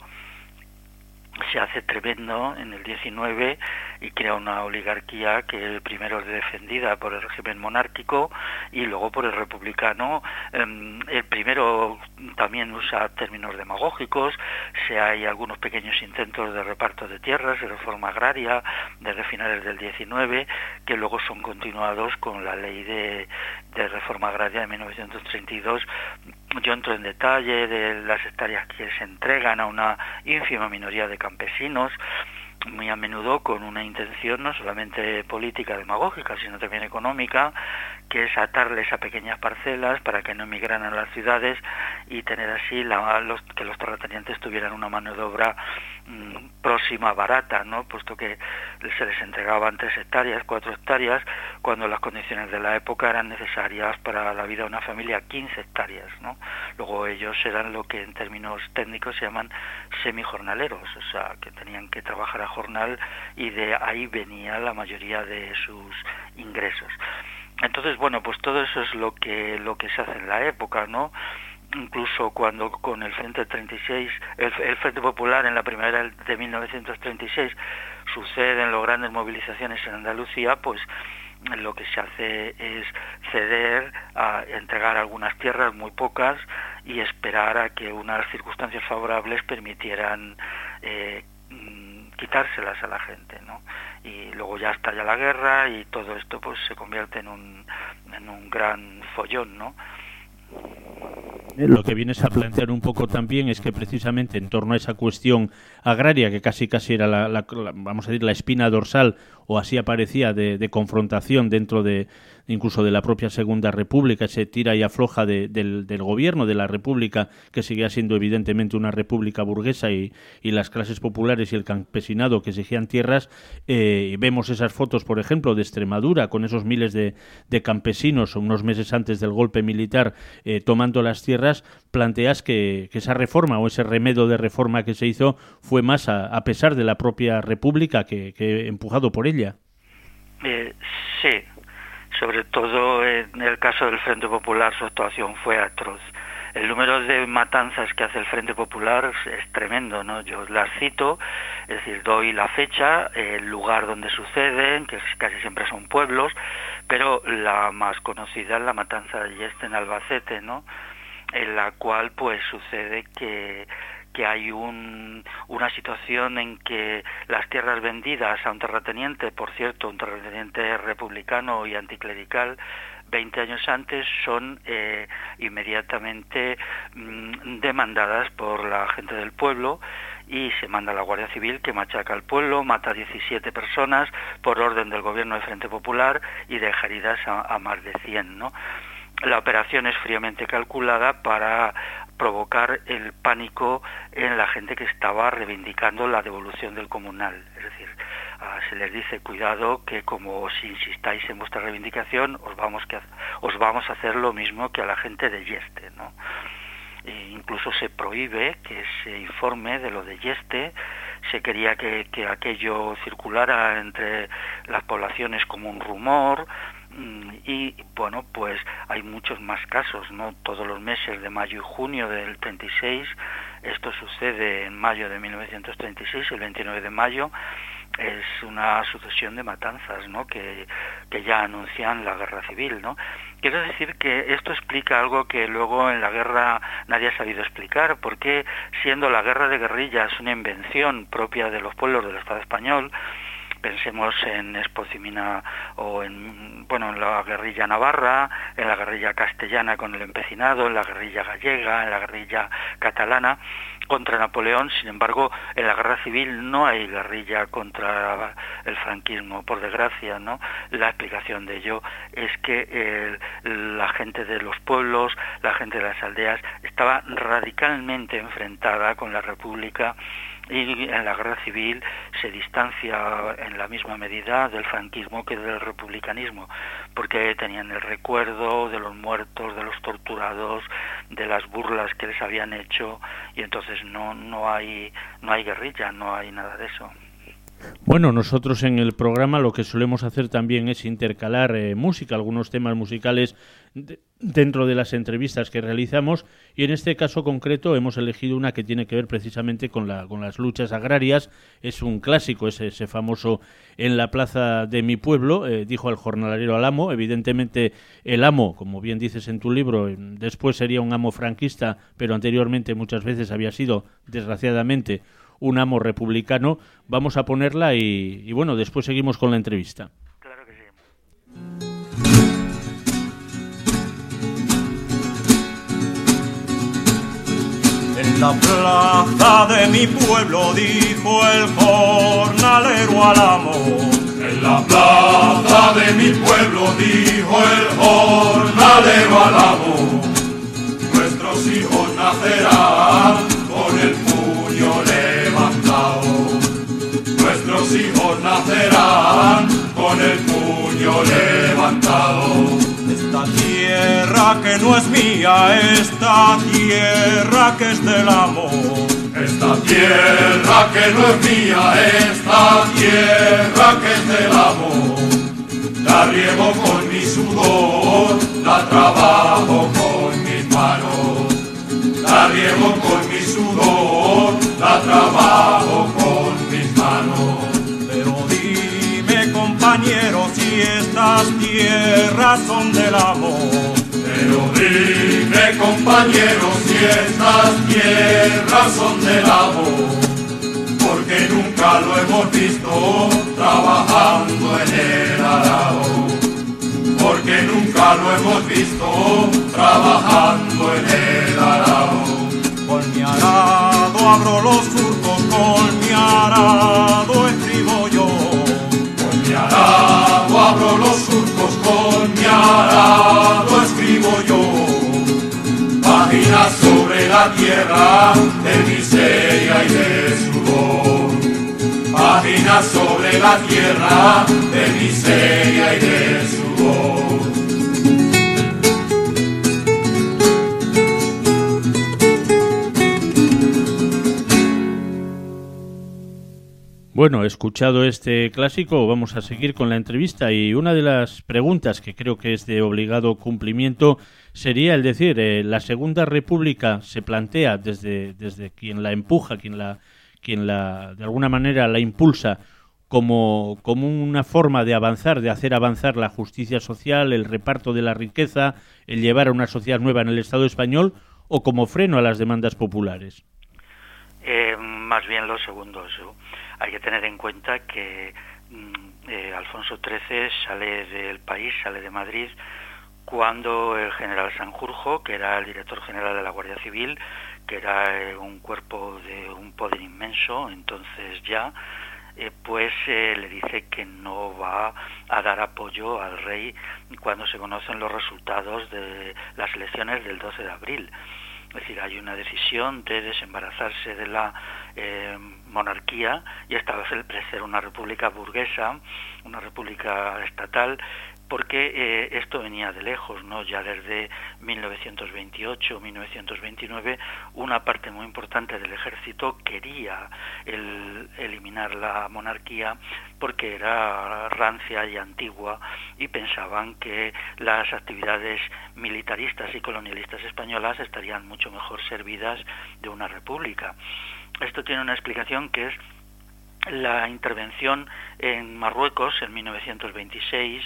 se hace tremendo en el XIX y crea una oligarquía que primero es defendida por el régimen monárquico y luego por el republicano. El primero también usa términos demagógicos, hay algunos pequeños intentos de reparto de tierras, de reforma agraria desde finales del XIX, que luego son continuados con la ley de reforma agraria de 1932, yo entro en detalle de las hectáreas que se entregan a una ínfima minoría de campesinos, muy a menudo con una intención no solamente política, demagógica, sino también económica, que es atarles a pequeñas parcelas para que no emigraran a las ciudades y tener así que los terratenientes tuvieran una mano de obra próxima, barata, ¿no? Puesto que se les entregaban 3 hectáreas, 4 hectáreas, cuando las condiciones de la época eran necesarias para la vida de una familia 15 hectáreas, ¿no? Luego ellos eran lo que en términos técnicos se llaman semijornaleros, o sea, que tenían que trabajar a jornal, y de ahí venía la mayoría de sus ingresos. Entonces, bueno, pues todo eso es lo que se hace en la época, ¿no? Incluso cuando con el Frente 36, el Frente Popular en la primavera de 1936 suceden las grandes movilizaciones en Andalucía, pues lo que se hace es ceder, a entregar algunas tierras, muy pocas, y esperar a que unas circunstancias favorables permitieran quitárselas a la gente, ¿no? Y luego ya estalla la guerra y todo esto pues se convierte en un gran follón, ¿no? Lo que vienes a plantear un poco también es que precisamente en torno a esa cuestión agraria, que casi era la vamos a decir, la espina dorsal, o así aparecía, de confrontación dentro de incluso de la propia Segunda República, ese tira y afloja del gobierno de la República, que seguía siendo evidentemente una república burguesa, y las clases populares y el campesinado que exigían tierras. Vemos esas fotos, por ejemplo, de Extremadura, con esos miles de campesinos unos meses antes del golpe militar tomando las tierras. Planteas que esa reforma, o ese remedio de reforma que se hizo, fue más a pesar de la propia República que empujado por ella. Sí. Sobre todo en el caso del Frente Popular, su actuación fue atroz. El número de matanzas que hace el Frente Popular es tremendo, ¿no? Yo las cito, es decir, doy la fecha, el lugar donde suceden, que casi siempre son pueblos, pero la más conocida es la matanza de Yeste en Albacete, ¿no? En la cual pues sucede que hay una situación en que las tierras vendidas a un terrateniente, por cierto, un terrateniente republicano y anticlerical, 20 años antes, son inmediatamente demandadas por la gente del pueblo, y se manda a la Guardia Civil, que machaca al pueblo, mata a 17 personas por orden del gobierno del Frente Popular y deja heridas a más de 100, ¿no? La operación es fríamente calculada para provocar el pánico en la gente que estaba reivindicando la devolución del comunal. Es decir, se les dice: cuidado, que como si insistáis en vuestra reivindicación, os vamos a hacer lo mismo que a la gente de Yeste, ¿no? E incluso se prohíbe que se informe de lo de Yeste. Se quería que aquello circulara entre las poblaciones como un rumor. Y bueno, pues hay muchos más casos, ¿no? Todos los meses de mayo y junio del 36, esto sucede en mayo de 1936, el 29 de mayo, es una sucesión de matanzas, ¿no? Que ya anuncian la guerra civil, ¿no? Quiero decir que esto explica algo que luego en la guerra nadie ha sabido explicar, porque siendo la guerra de guerrillas una invención propia de los pueblos del Estado español, pensemos en Espocimina o en la guerrilla navarra, en la guerrilla castellana con el empecinado, en la guerrilla gallega, en la guerrilla catalana contra Napoleón. Sin embargo, en la guerra civil no hay guerrilla contra el franquismo, por desgracia, ¿no? La explicación de ello es que la gente de los pueblos, la gente de las aldeas, estaba radicalmente enfrentada con la República, y en la guerra civil se distancia en la misma medida del franquismo que del republicanismo, porque tenían el recuerdo de los muertos, de los torturados, de las burlas que les habían hecho, y entonces no hay guerrilla, no hay nada de eso. Bueno, nosotros en el programa lo que solemos hacer también es intercalar música, algunos temas musicales dentro de las entrevistas que realizamos, y en este caso concreto hemos elegido una que tiene que ver precisamente con las luchas agrarias. Es un clásico, ese famoso "En la plaza de mi pueblo", dijo al jornalero al amo. Evidentemente el amo, como bien dices en tu libro, después sería un amo franquista, pero anteriormente muchas veces había sido, desgraciadamente, un amo republicano. Vamos a ponerla y bueno, después seguimos con la entrevista. Claro que sí. 「 la plaza de mi pueblo, dijo el jornalero al amo. En la plaza de mi pueblo, dijo el jornalero al amo. Nuestros hijos nacerán con el puño levantado. Nuestros hijos nacerán con el puño levantado. Esta tierra que no es mía, esta tierra que es del amo. Esta tierra que no es mía, esta tierra que es del amo. La riego con mi sudor, la trabajo con mis manos. La riego con mi sudor, la trabajo con mis manos. Pero dime, compañero, si estas tierras son del amo. Pero dime, compañero, si estas tierras son del amo. Porque nunca lo hemos visto trabajando en el arado. Porque nunca lo hemos visto trabajando en el arado. Con mi arado abro los surcos, con mi arado escribo yo. Con mi arado abro los surcos, con mi arado escribo yo. Páginas sobre la tierra de miseria y de sudor. Páginas sobre la tierra de miseria y de sudor. Bueno, escuchado este clásico, vamos a seguir con la entrevista y una de las preguntas que creo que es de obligado cumplimiento sería el decir, la Segunda República se plantea desde quien la empuja, quien la de alguna manera la impulsa como una forma de avanzar, de hacer avanzar la justicia social, el reparto de la riqueza, el llevar a una sociedad nueva en el Estado español o como freno a las demandas populares. Más bien lo segundo. Hay que tener en cuenta que Alfonso XIII sale del país, sale de Madrid, cuando el general Sanjurjo, que era el director general de la Guardia Civil, que era un cuerpo de un poder inmenso, entonces ya, le dice que no va a dar apoyo al rey cuando se conocen los resultados de las elecciones del 12 de abril. Es decir, hay una decisión de desembarazarse de la monarquía y establecer una república burguesa, una república estatal, porque esto venía de lejos, ¿no? Ya desde 1928, 1929, una parte muy importante del ejército quería eliminar la monarquía porque era rancia y antigua y pensaban que las actividades militaristas y colonialistas españolas estarían mucho mejor servidas de una república. Esto tiene una explicación que es la intervención en Marruecos en 1926,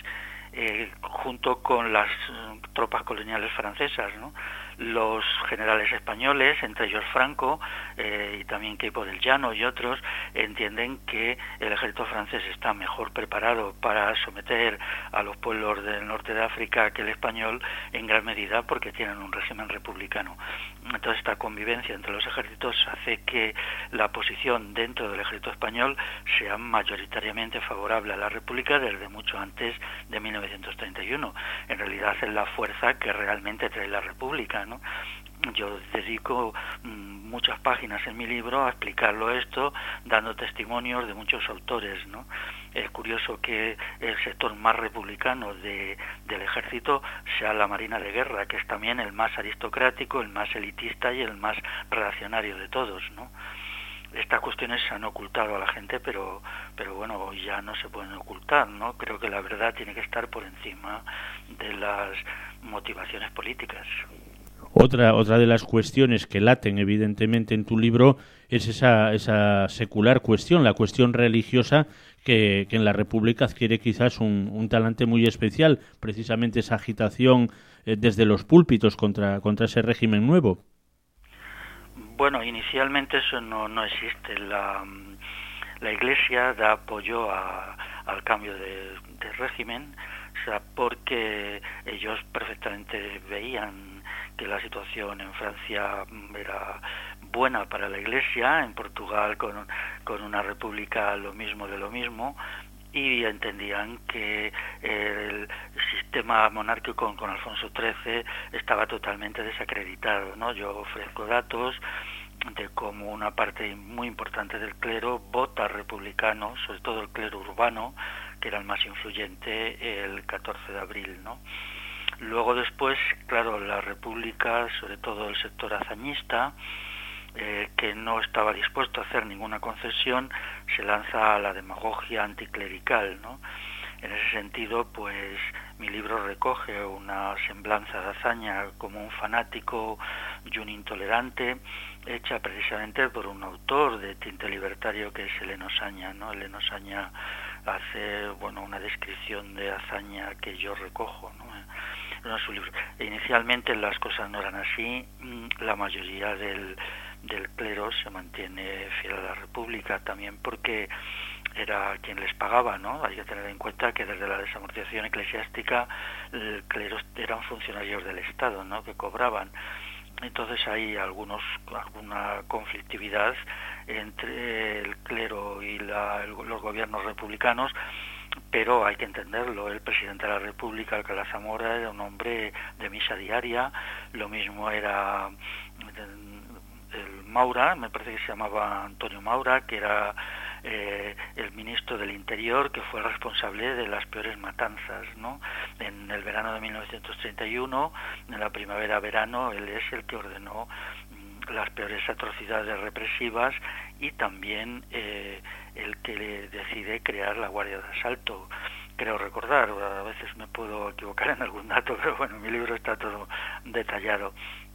junto con las tropas coloniales francesas, ¿no? Los generales españoles, entre ellos Franco y también Queipo del Llano y otros, entienden que el ejército francés está mejor preparado para someter a los pueblos del norte de África que el español, en gran medida porque tienen un régimen republicano. Entonces esta convivencia entre los ejércitos hace que la posición dentro del ejército español sea mayoritariamente favorable a la república desde mucho antes de 1931. En realidad es la fuerza que realmente trae la república, ¿no? Yo dedico muchas páginas en mi libro a explicarlo esto, dando testimonios de muchos autores, ¿no? Es curioso que el sector más republicano del ejército sea la Marina de Guerra, que es también el más aristocrático, el más elitista y el más reaccionario de todos, ¿no? Estas cuestiones se han ocultado a la gente, pero bueno, hoy ya no se pueden ocultar, ¿no? Creo que la verdad tiene que estar por encima de las motivaciones políticas. Otra de las cuestiones que laten evidentemente en tu libro es esa secular cuestión, la cuestión religiosa que en la República adquiere quizás un talante muy especial, precisamente esa agitación desde los púlpitos contra ese régimen nuevo. Bueno, inicialmente eso no existe. La Iglesia da apoyo al cambio de régimen, o sea, porque ellos perfectamente veían que la situación en Francia era buena para la Iglesia, en Portugal con una república lo mismo de lo mismo, y entendían que el sistema monárquico con Alfonso XIII estaba totalmente desacreditado, ¿no? Yo ofrezco datos de cómo una parte muy importante del clero vota republicano, sobre todo el clero urbano, que era el más influyente el 14 de abril, ¿no? Luego después, claro, la república, sobre todo el sector hazañista, que no estaba dispuesto a hacer ninguna concesión, se lanza a la demagogia anticlerical, ¿no? En ese sentido, pues mi libro recoge una semblanza de Azaña como un fanático y un intolerante, hecha precisamente por un autor de tinte libertario que es Eleno Saña, ¿no? Eleno Saña hace, bueno, una descripción de Azaña que yo recojo, ¿no? En su libro. Inicialmente las cosas no eran así, la mayoría del clero se mantiene fiel a la República, también porque era quien les pagaba, ¿no? Hay que tener en cuenta que desde la desamortización eclesiástica el clero eran funcionarios del Estado, ¿no? Que cobraban. Entonces hay alguna conflictividad entre el clero y los gobiernos republicanos, pero hay que entenderlo. El presidente de la República, Alcalá Zamora, era un hombre de misa diaria, lo mismo era el Maura, me parece que se llamaba Antonio Maura, que era el ministro del Interior, que fue responsable de las peores matanzas, ¿no? En el verano de 1931, en la primavera-verano, él es el que ordenó las peores atrocidades represivas y también el que decide crear la Guardia de Asalto. Creo recordar, a veces me puedo equivocar en algún dato, pero bueno, en mi libro está todo detallado.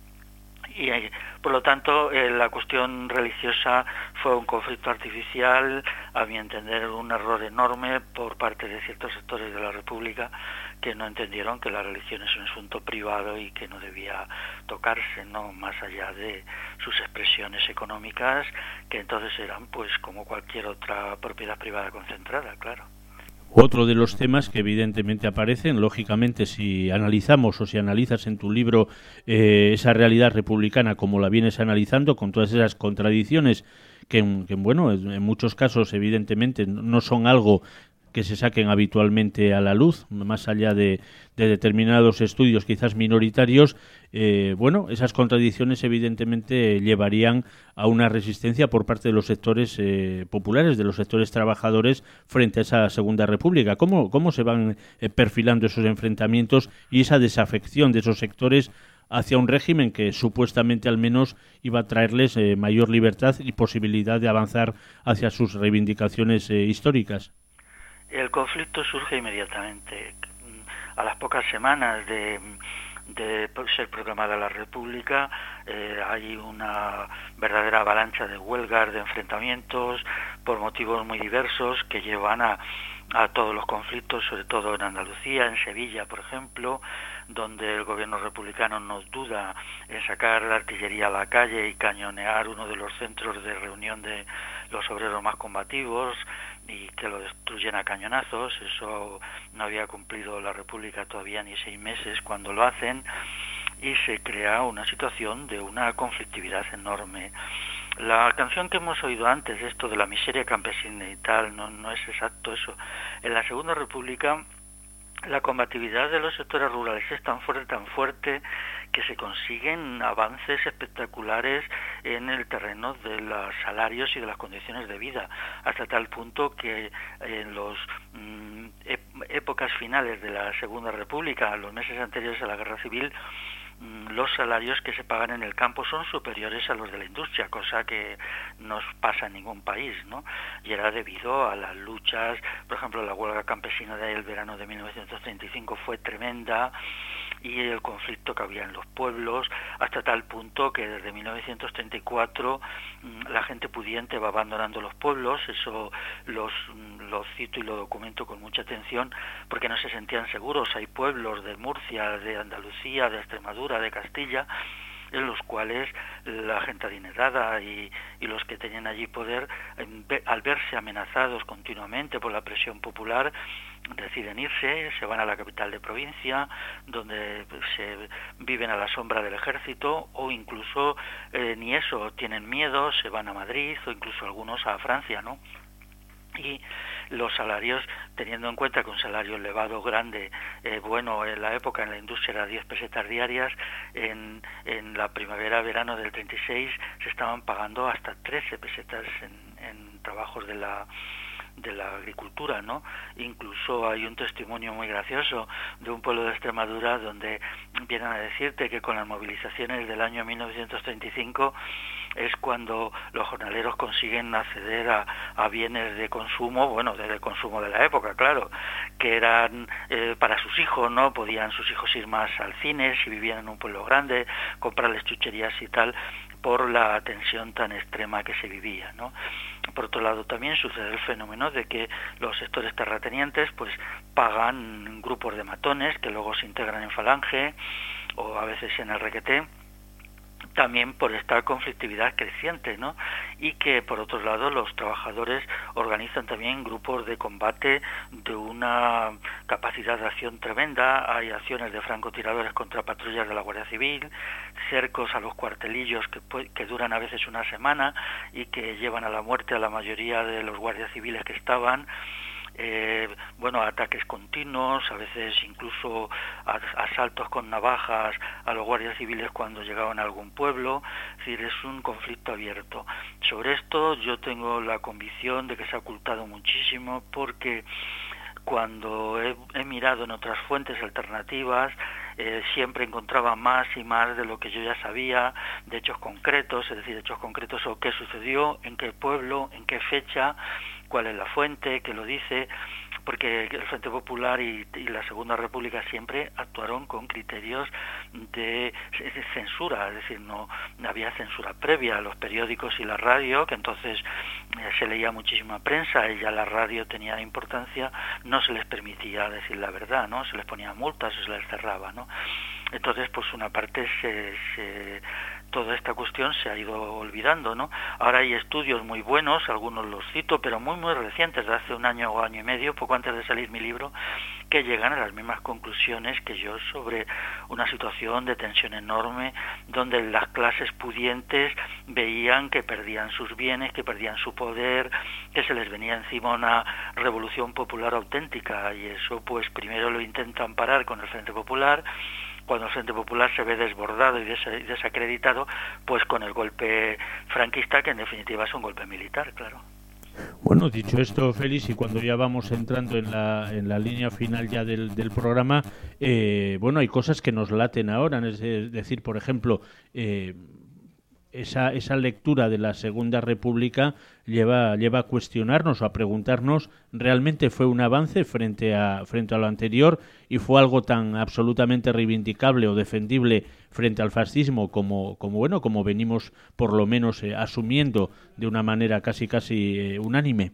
Y por lo tanto la cuestión religiosa fue un conflicto artificial, a mi entender un error enorme por parte de ciertos sectores de la República que no entendieron que la religión es un asunto privado y que no debía tocarse, no más allá de sus expresiones económicas, que entonces eran pues como cualquier otra propiedad privada concentrada, claro. Otro de los temas que evidentemente aparecen, lógicamente, si analizamos o si analizas en tu libro esa realidad republicana como la vienes analizando, con todas esas contradicciones que bueno, en muchos casos evidentemente no son algo que se saquen habitualmente a la luz, más allá de determinados estudios quizás minoritarios, bueno, esas contradicciones evidentemente llevarían a una resistencia por parte de los sectores populares, de los sectores trabajadores frente a esa Segunda República. ¿Cómo se van perfilando esos enfrentamientos y esa desafección de esos sectores hacia un régimen que supuestamente al menos iba a traerles mayor libertad y posibilidad de avanzar hacia sus reivindicaciones históricas? El conflicto surge inmediatamente. A las pocas semanas de ser proclamada la República, hay una verdadera avalancha de huelgas, de enfrentamientos, por motivos muy diversos que llevan a todos los conflictos, sobre todo en Andalucía, en Sevilla, por ejemplo, donde el gobierno republicano no duda en sacar la artillería a la calle y cañonear uno de los centros de reunión de los obreros más combativos y que lo destruyen a cañonazos. Eso no había cumplido la República todavía ni 6 meses cuando lo hacen, y se crea una situación de una conflictividad enorme. La canción que hemos oído antes, esto de la miseria campesina y tal, no es exacto eso. En la Segunda República la combatividad de los sectores rurales es tan fuerte que se consiguen avances espectaculares en el terreno de los salarios y de las condiciones de vida, hasta tal punto que en los épocas finales de la Segunda República, los meses anteriores a la Guerra Civil, los salarios que se pagan en el campo son superiores a los de la industria, cosa que no pasa en ningún país, ¿no? Y era debido a las luchas, por ejemplo, la huelga campesina del verano de 1935 fue tremenda, y el conflicto que había en los pueblos, hasta tal punto que desde 1934 la gente pudiente va abandonando los pueblos. Eso lo cito y lo documento con mucha atención, porque no se sentían seguros. Hay pueblos de Murcia, de Andalucía, de Extremadura, de Castilla, en los cuales la gente adinerada y los que tenían allí poder, al verse amenazados continuamente por la presión popular, deciden irse, se van a la capital de provincia, donde se viven a la sombra del ejército, o incluso ni eso, tienen miedo, se van a Madrid, o incluso algunos a Francia, ¿no? Y los salarios, teniendo en cuenta que un salario elevado, grande, bueno, en la época en la industria era 10 pesetas diarias, en la primavera-verano del 36 se estaban pagando hasta 13 pesetas en trabajos de la agricultura, ¿no? Incluso hay un testimonio muy gracioso de un pueblo de Extremadura donde vienen a decirte que con las movilizaciones del año 1935 es cuando los jornaleros consiguen acceder a bienes de consumo, bueno, del consumo de la época, claro, que eran para sus hijos, ¿no? Podían sus hijos ir más al cine si vivían en un pueblo grande, comprarles chucherías y tal, por la tensión tan extrema que se vivía, ¿no? Por otro lado, también sucede el fenómeno de que los sectores terratenientes pues pagan grupos de matones que luego se integran en Falange o a veces en el Requeté, también por esta conflictividad creciente, ¿no? Y que por otro lado los trabajadores organizan también grupos de combate de una capacidad de acción tremenda. Hay acciones de francotiradores contra patrullas de la Guardia Civil, cercos a los cuartelillos que duran a veces una semana y que llevan a la muerte a la mayoría de los guardias civiles que estaban. Bueno, ataques continuos, a veces incluso asaltos con navajas a los guardias civiles cuando llegaban a algún pueblo. Es decir, es un conflicto abierto. Sobre esto yo tengo la convicción de que se ha ocultado muchísimo, porque cuando he mirado en otras fuentes alternativas, siempre encontraba más y más de lo que yo ya sabía, de hechos concretos, es decir, hechos concretos o qué sucedió, en qué pueblo, en qué fecha, cuál es la fuente que lo dice, porque el Frente Popular y la Segunda República siempre actuaron con criterios de censura, es decir, no había censura previa a los periódicos y la radio, que entonces se leía muchísima prensa y ya la radio tenía importancia, no se les permitía decir la verdad, ¿no? Se les ponía multas, se les cerraba, ¿no? Entonces, pues una parte toda esta cuestión se ha ido olvidando, ¿no? Ahora hay estudios muy buenos, algunos los cito, pero muy muy recientes, de hace un año o año y medio, poco antes de salir mi libro, que llegan a las mismas conclusiones que yo sobre una situación de tensión enorme, donde las clases pudientes veían que perdían sus bienes, que perdían su poder, que se les venía encima una revolución popular auténtica, y eso pues primero lo intentan parar con el Frente Popular. Cuando el Frente Popular se ve desbordado y desacreditado, pues con el golpe franquista, que en definitiva es un golpe militar, claro. Bueno, dicho esto, Félix, y cuando ya vamos entrando en la línea final ya del programa, bueno, hay cosas que nos laten ahora, es decir, por ejemplo, esa lectura de la Segunda República lleva a cuestionarnos o a preguntarnos, ¿realmente fue un avance frente a lo anterior y fue algo tan absolutamente reivindicable o defendible frente al fascismo como venimos por lo menos asumiendo de una manera casi unánime?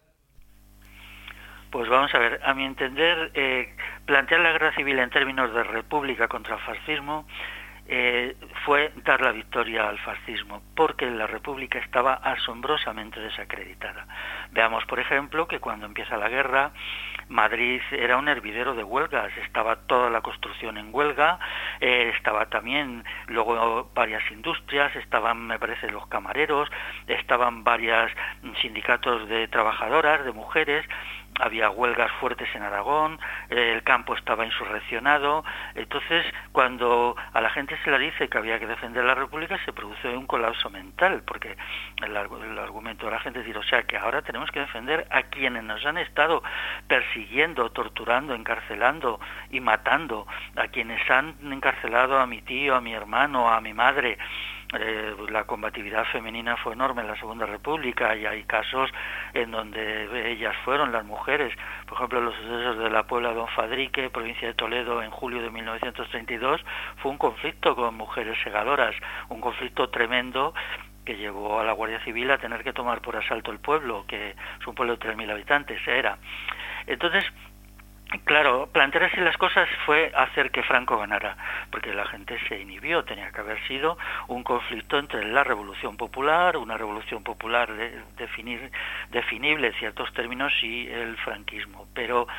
Pues vamos a ver, a mi entender, plantear la guerra civil en términos de república contra el fascismo fue dar la victoria al fascismo, porque la República estaba asombrosamente desacreditada. Veamos, por ejemplo, que cuando empieza la guerra, Madrid era un hervidero de huelgas, estaba toda la construcción en huelga, estaba también luego varias industrias, estaban, me parece, los camareros, estaban varios sindicatos de trabajadoras, de mujeres, había huelgas fuertes en Aragón, el campo estaba insurreccionado. Entonces, cuando a la gente se le dice que había que defender la República, se produce un colapso mental, porque el argumento de la gente es decir, o sea, que ahora tenemos que defender a quienes nos han estado persiguiendo, torturando, encarcelando y matando, a quienes han encarcelado a mi tío, a mi hermano, a mi madre. La combatividad femenina fue enorme en la Segunda República y hay casos en donde ellas fueron las mujeres. Por ejemplo, los sucesos de la Puebla de Don Fadrique, provincia de Toledo, en julio de 1932, fue un conflicto con mujeres segadoras, un conflicto tremendo que llevó a la Guardia Civil a tener que tomar por asalto el pueblo, que es un pueblo de 3.000 habitantes, era. Entonces, claro, plantear así las cosas fue hacer que Franco ganara, porque la gente se inhibió. Tenía que haber sido un conflicto entre la Revolución Popular, una Revolución Popular definible en ciertos términos, y el franquismo. Pero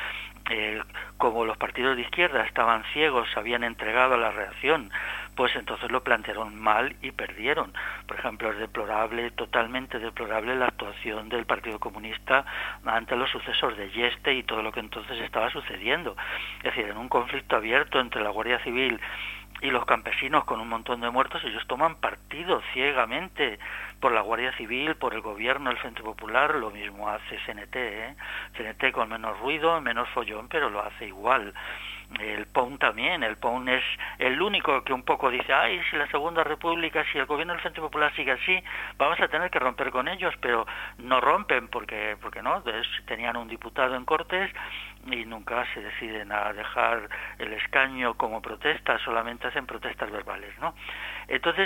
como los partidos de izquierda estaban ciegos, se habían entregado a la reacción, pues entonces lo plantearon mal y perdieron. Por ejemplo, es deplorable, totalmente deplorable, la actuación del Partido Comunista ante los sucesos de Yeste y todo lo que entonces estaba sucediendo. Es decir, en un conflicto abierto entre la Guardia Civil y los campesinos con un montón de muertos, ellos toman partido ciegamente por la Guardia Civil, por el gobierno, el Frente Popular. Lo mismo hace CNT, CNT con menos ruido, menos follón, pero lo hace igual. El POUN también, el POUN es el único que un poco dice, ay, si la Segunda República, si el gobierno del Frente Popular sigue así, vamos a tener que romper con ellos, pero no rompen porque no, tenían un diputado en Cortes y nunca se deciden a dejar el escaño como protesta, solamente hacen protestas verbales, ¿no? Entonces,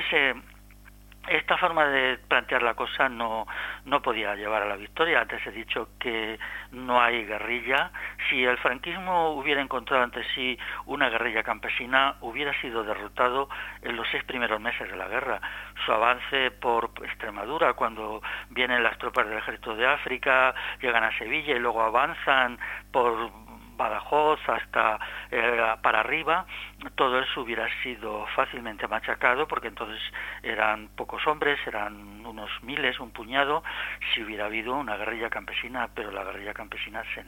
esta forma de plantear la cosa no podía llevar a la victoria. Antes he dicho que no hay guerrilla. Si el franquismo hubiera encontrado ante sí una guerrilla campesina, hubiera sido derrotado en los 6 primeros meses de la guerra. Su avance por Extremadura, cuando vienen las tropas del Ejército de África, llegan a Sevilla y luego avanzan por Badajoz hasta para arriba, todo eso hubiera sido fácilmente machacado, porque entonces eran pocos hombres, eran unos miles, un puñado, si hubiera habido una guerrilla campesina, pero la guerrilla campesina se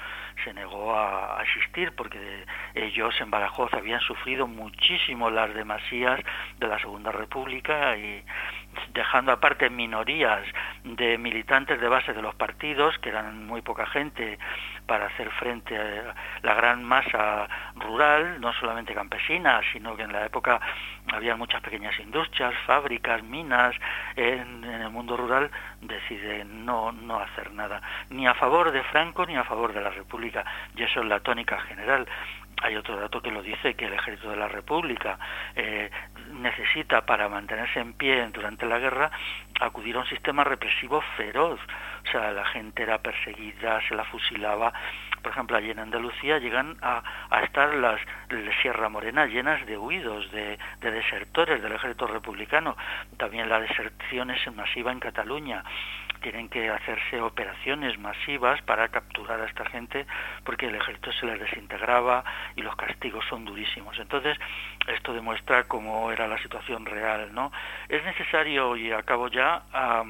negó a existir, porque ellos en Badajoz habían sufrido muchísimo las demasías de la Segunda República, y dejando aparte minorías de militantes de base de los partidos, que eran muy poca gente para hacer frente a la gran masa rural, no solamente campesina, sino que en la época había muchas pequeñas industrias, fábricas, minas, en el mundo rural, deciden no hacer nada, ni a favor de Franco ni a favor de la República, y eso es la tónica general. Hay otro dato que lo dice, que el Ejército de la República necesita, para mantenerse en pie durante la guerra, acudir a un sistema represivo feroz. O sea, la gente era perseguida, se la fusilaba. Por ejemplo, allí en Andalucía llegan a estar las Sierra Morena llenas de huidos, de desertores del Ejército Republicano. También la deserción es masiva en Cataluña. Tienen que hacerse operaciones masivas para capturar a esta gente, porque el ejército se les desintegraba y los castigos son durísimos. Entonces, esto demuestra cómo era la situación real, ¿no? Es necesario, y acabo ya,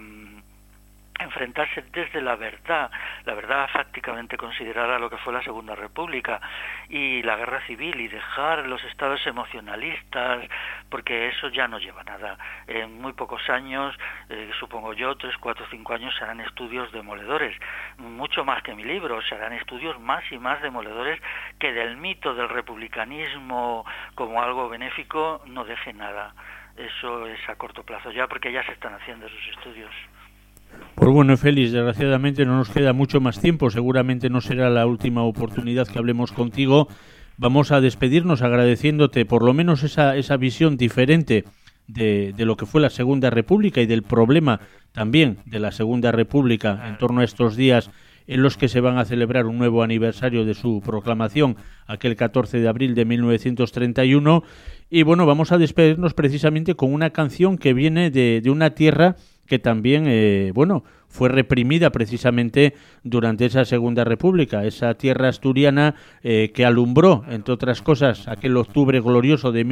enfrentarse desde la verdad fácticamente considerada, lo que fue la Segunda República y la guerra civil, y dejar los estados emocionalistas, porque eso ya no lleva a nada. En muy pocos años, supongo yo, 3, 4, 5 años, se harán estudios demoledores, mucho más que mi libro, se harán estudios más y más demoledores, que del mito del republicanismo como algo benéfico no deje nada. Eso es a corto plazo ya, porque ya se están haciendo esos estudios. Pues bueno, Félix, desgraciadamente no nos queda mucho más tiempo, seguramente no será la última oportunidad que hablemos contigo. Vamos a despedirnos agradeciéndote por lo menos esa visión diferente de lo que fue la Segunda República y del problema también de la Segunda República en torno a estos días en los que se van a celebrar un nuevo aniversario de su proclamación, aquel 14 de abril de 1931. Y bueno, vamos a despedirnos precisamente con una canción que viene de una tierra que también, fue reprimida precisamente durante esa Segunda República, esa tierra asturiana que alumbró, entre otras cosas, aquel octubre glorioso de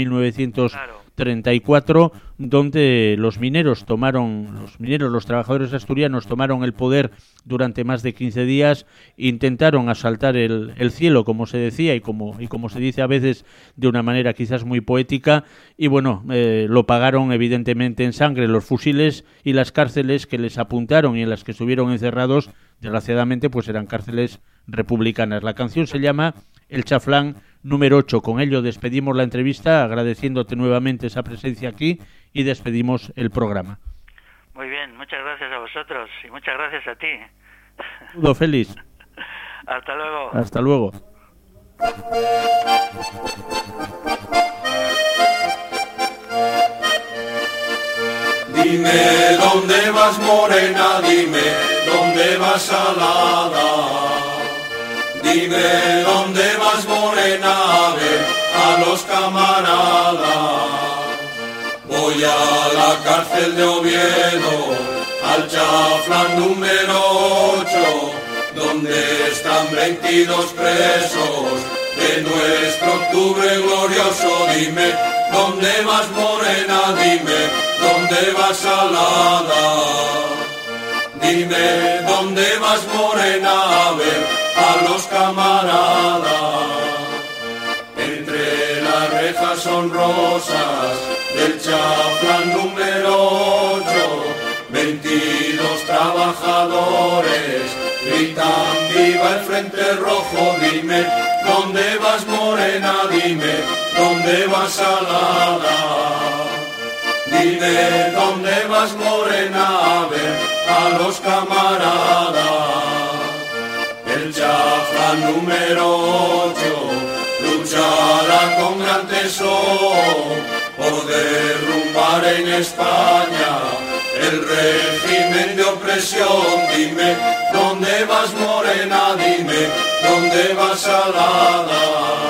1934, donde los trabajadores asturianos tomaron el poder durante más de 15 días, intentaron asaltar el cielo, como se decía, y como se dice a veces de una manera quizás muy poética, y bueno, lo pagaron evidentemente en sangre, los fusiles y las cárceles que les apuntaron y en las que estuvieron encerrados, desgraciadamente pues eran cárceles republicanas. La canción se llama El Chaflán número 8. Con ello despedimos la entrevista, agradeciéndote nuevamente esa presencia aquí, y despedimos el programa. Muy bien, muchas gracias a vosotros y muchas gracias a ti. Todo feliz. Hasta luego. Hasta luego. Dime dónde vas, morena, dime dónde vas, salada. Dime dónde vas, morena, a ver a los camaradas. Voy a la cárcel de Oviedo, al Chaflán número 8, ¿dónde están 22 presos de nuestro octubre glorioso? Dime, ¿dónde vas, morena? Dime, ¿dónde vas, salada? Dime, ¿dónde vas, morena? A ver a los camaradas. Entre las rejas honrosas del Chaflán número 8, 22 trabajadores gritan viva el Frente Rojo. Dime, ¿dónde vas, morena? Dime, ¿dónde vas, salada? Dime, ¿dónde vas, morena? A ver a los camaradas. El Chaflán número 8 luchará con gran tesón por derrumbar en España el régimen de opresión. Dime, ¿dónde vas, morena? Dime, ¿dónde vas, salada?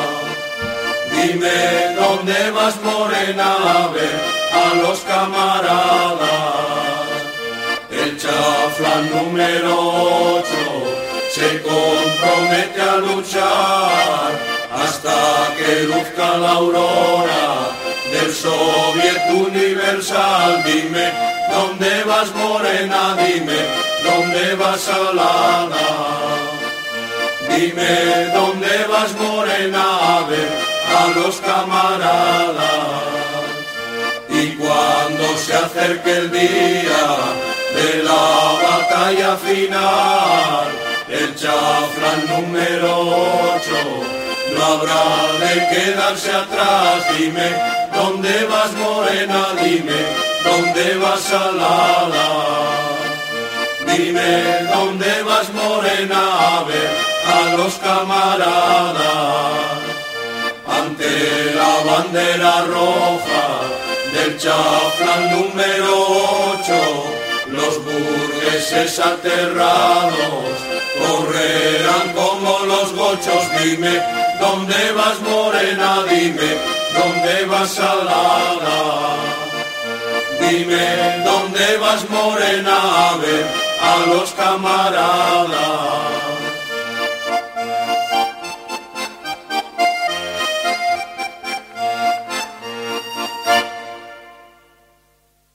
Dime, ¿dónde vas, morena? A ver a los camaradas. El Chaflán número 8 se compromete a luchar hasta que luzca la aurora del Soviet universal. Dime, ¿dónde vas, morena? Dime, ¿dónde vas, salada? Dime, ¿dónde vas, morena? A ver a los camaradas. Y cuando se acerque el día de la batalla final, el Chaflán número 8 no habrá de quedarse atrás. Dime, ¿dónde vas, morena? Dime, ¿dónde vas, salada? Dime, ¿dónde vas, morena? A ver a los camaradas. Ante la bandera roja del Chaflán número 8, los burgueses aterrados correrán como los gochos. Dime, ¿dónde vas, morena? Dime, ¿dónde vas, salada? Dime, ¿dónde vas, morena? A ver a los camaradas.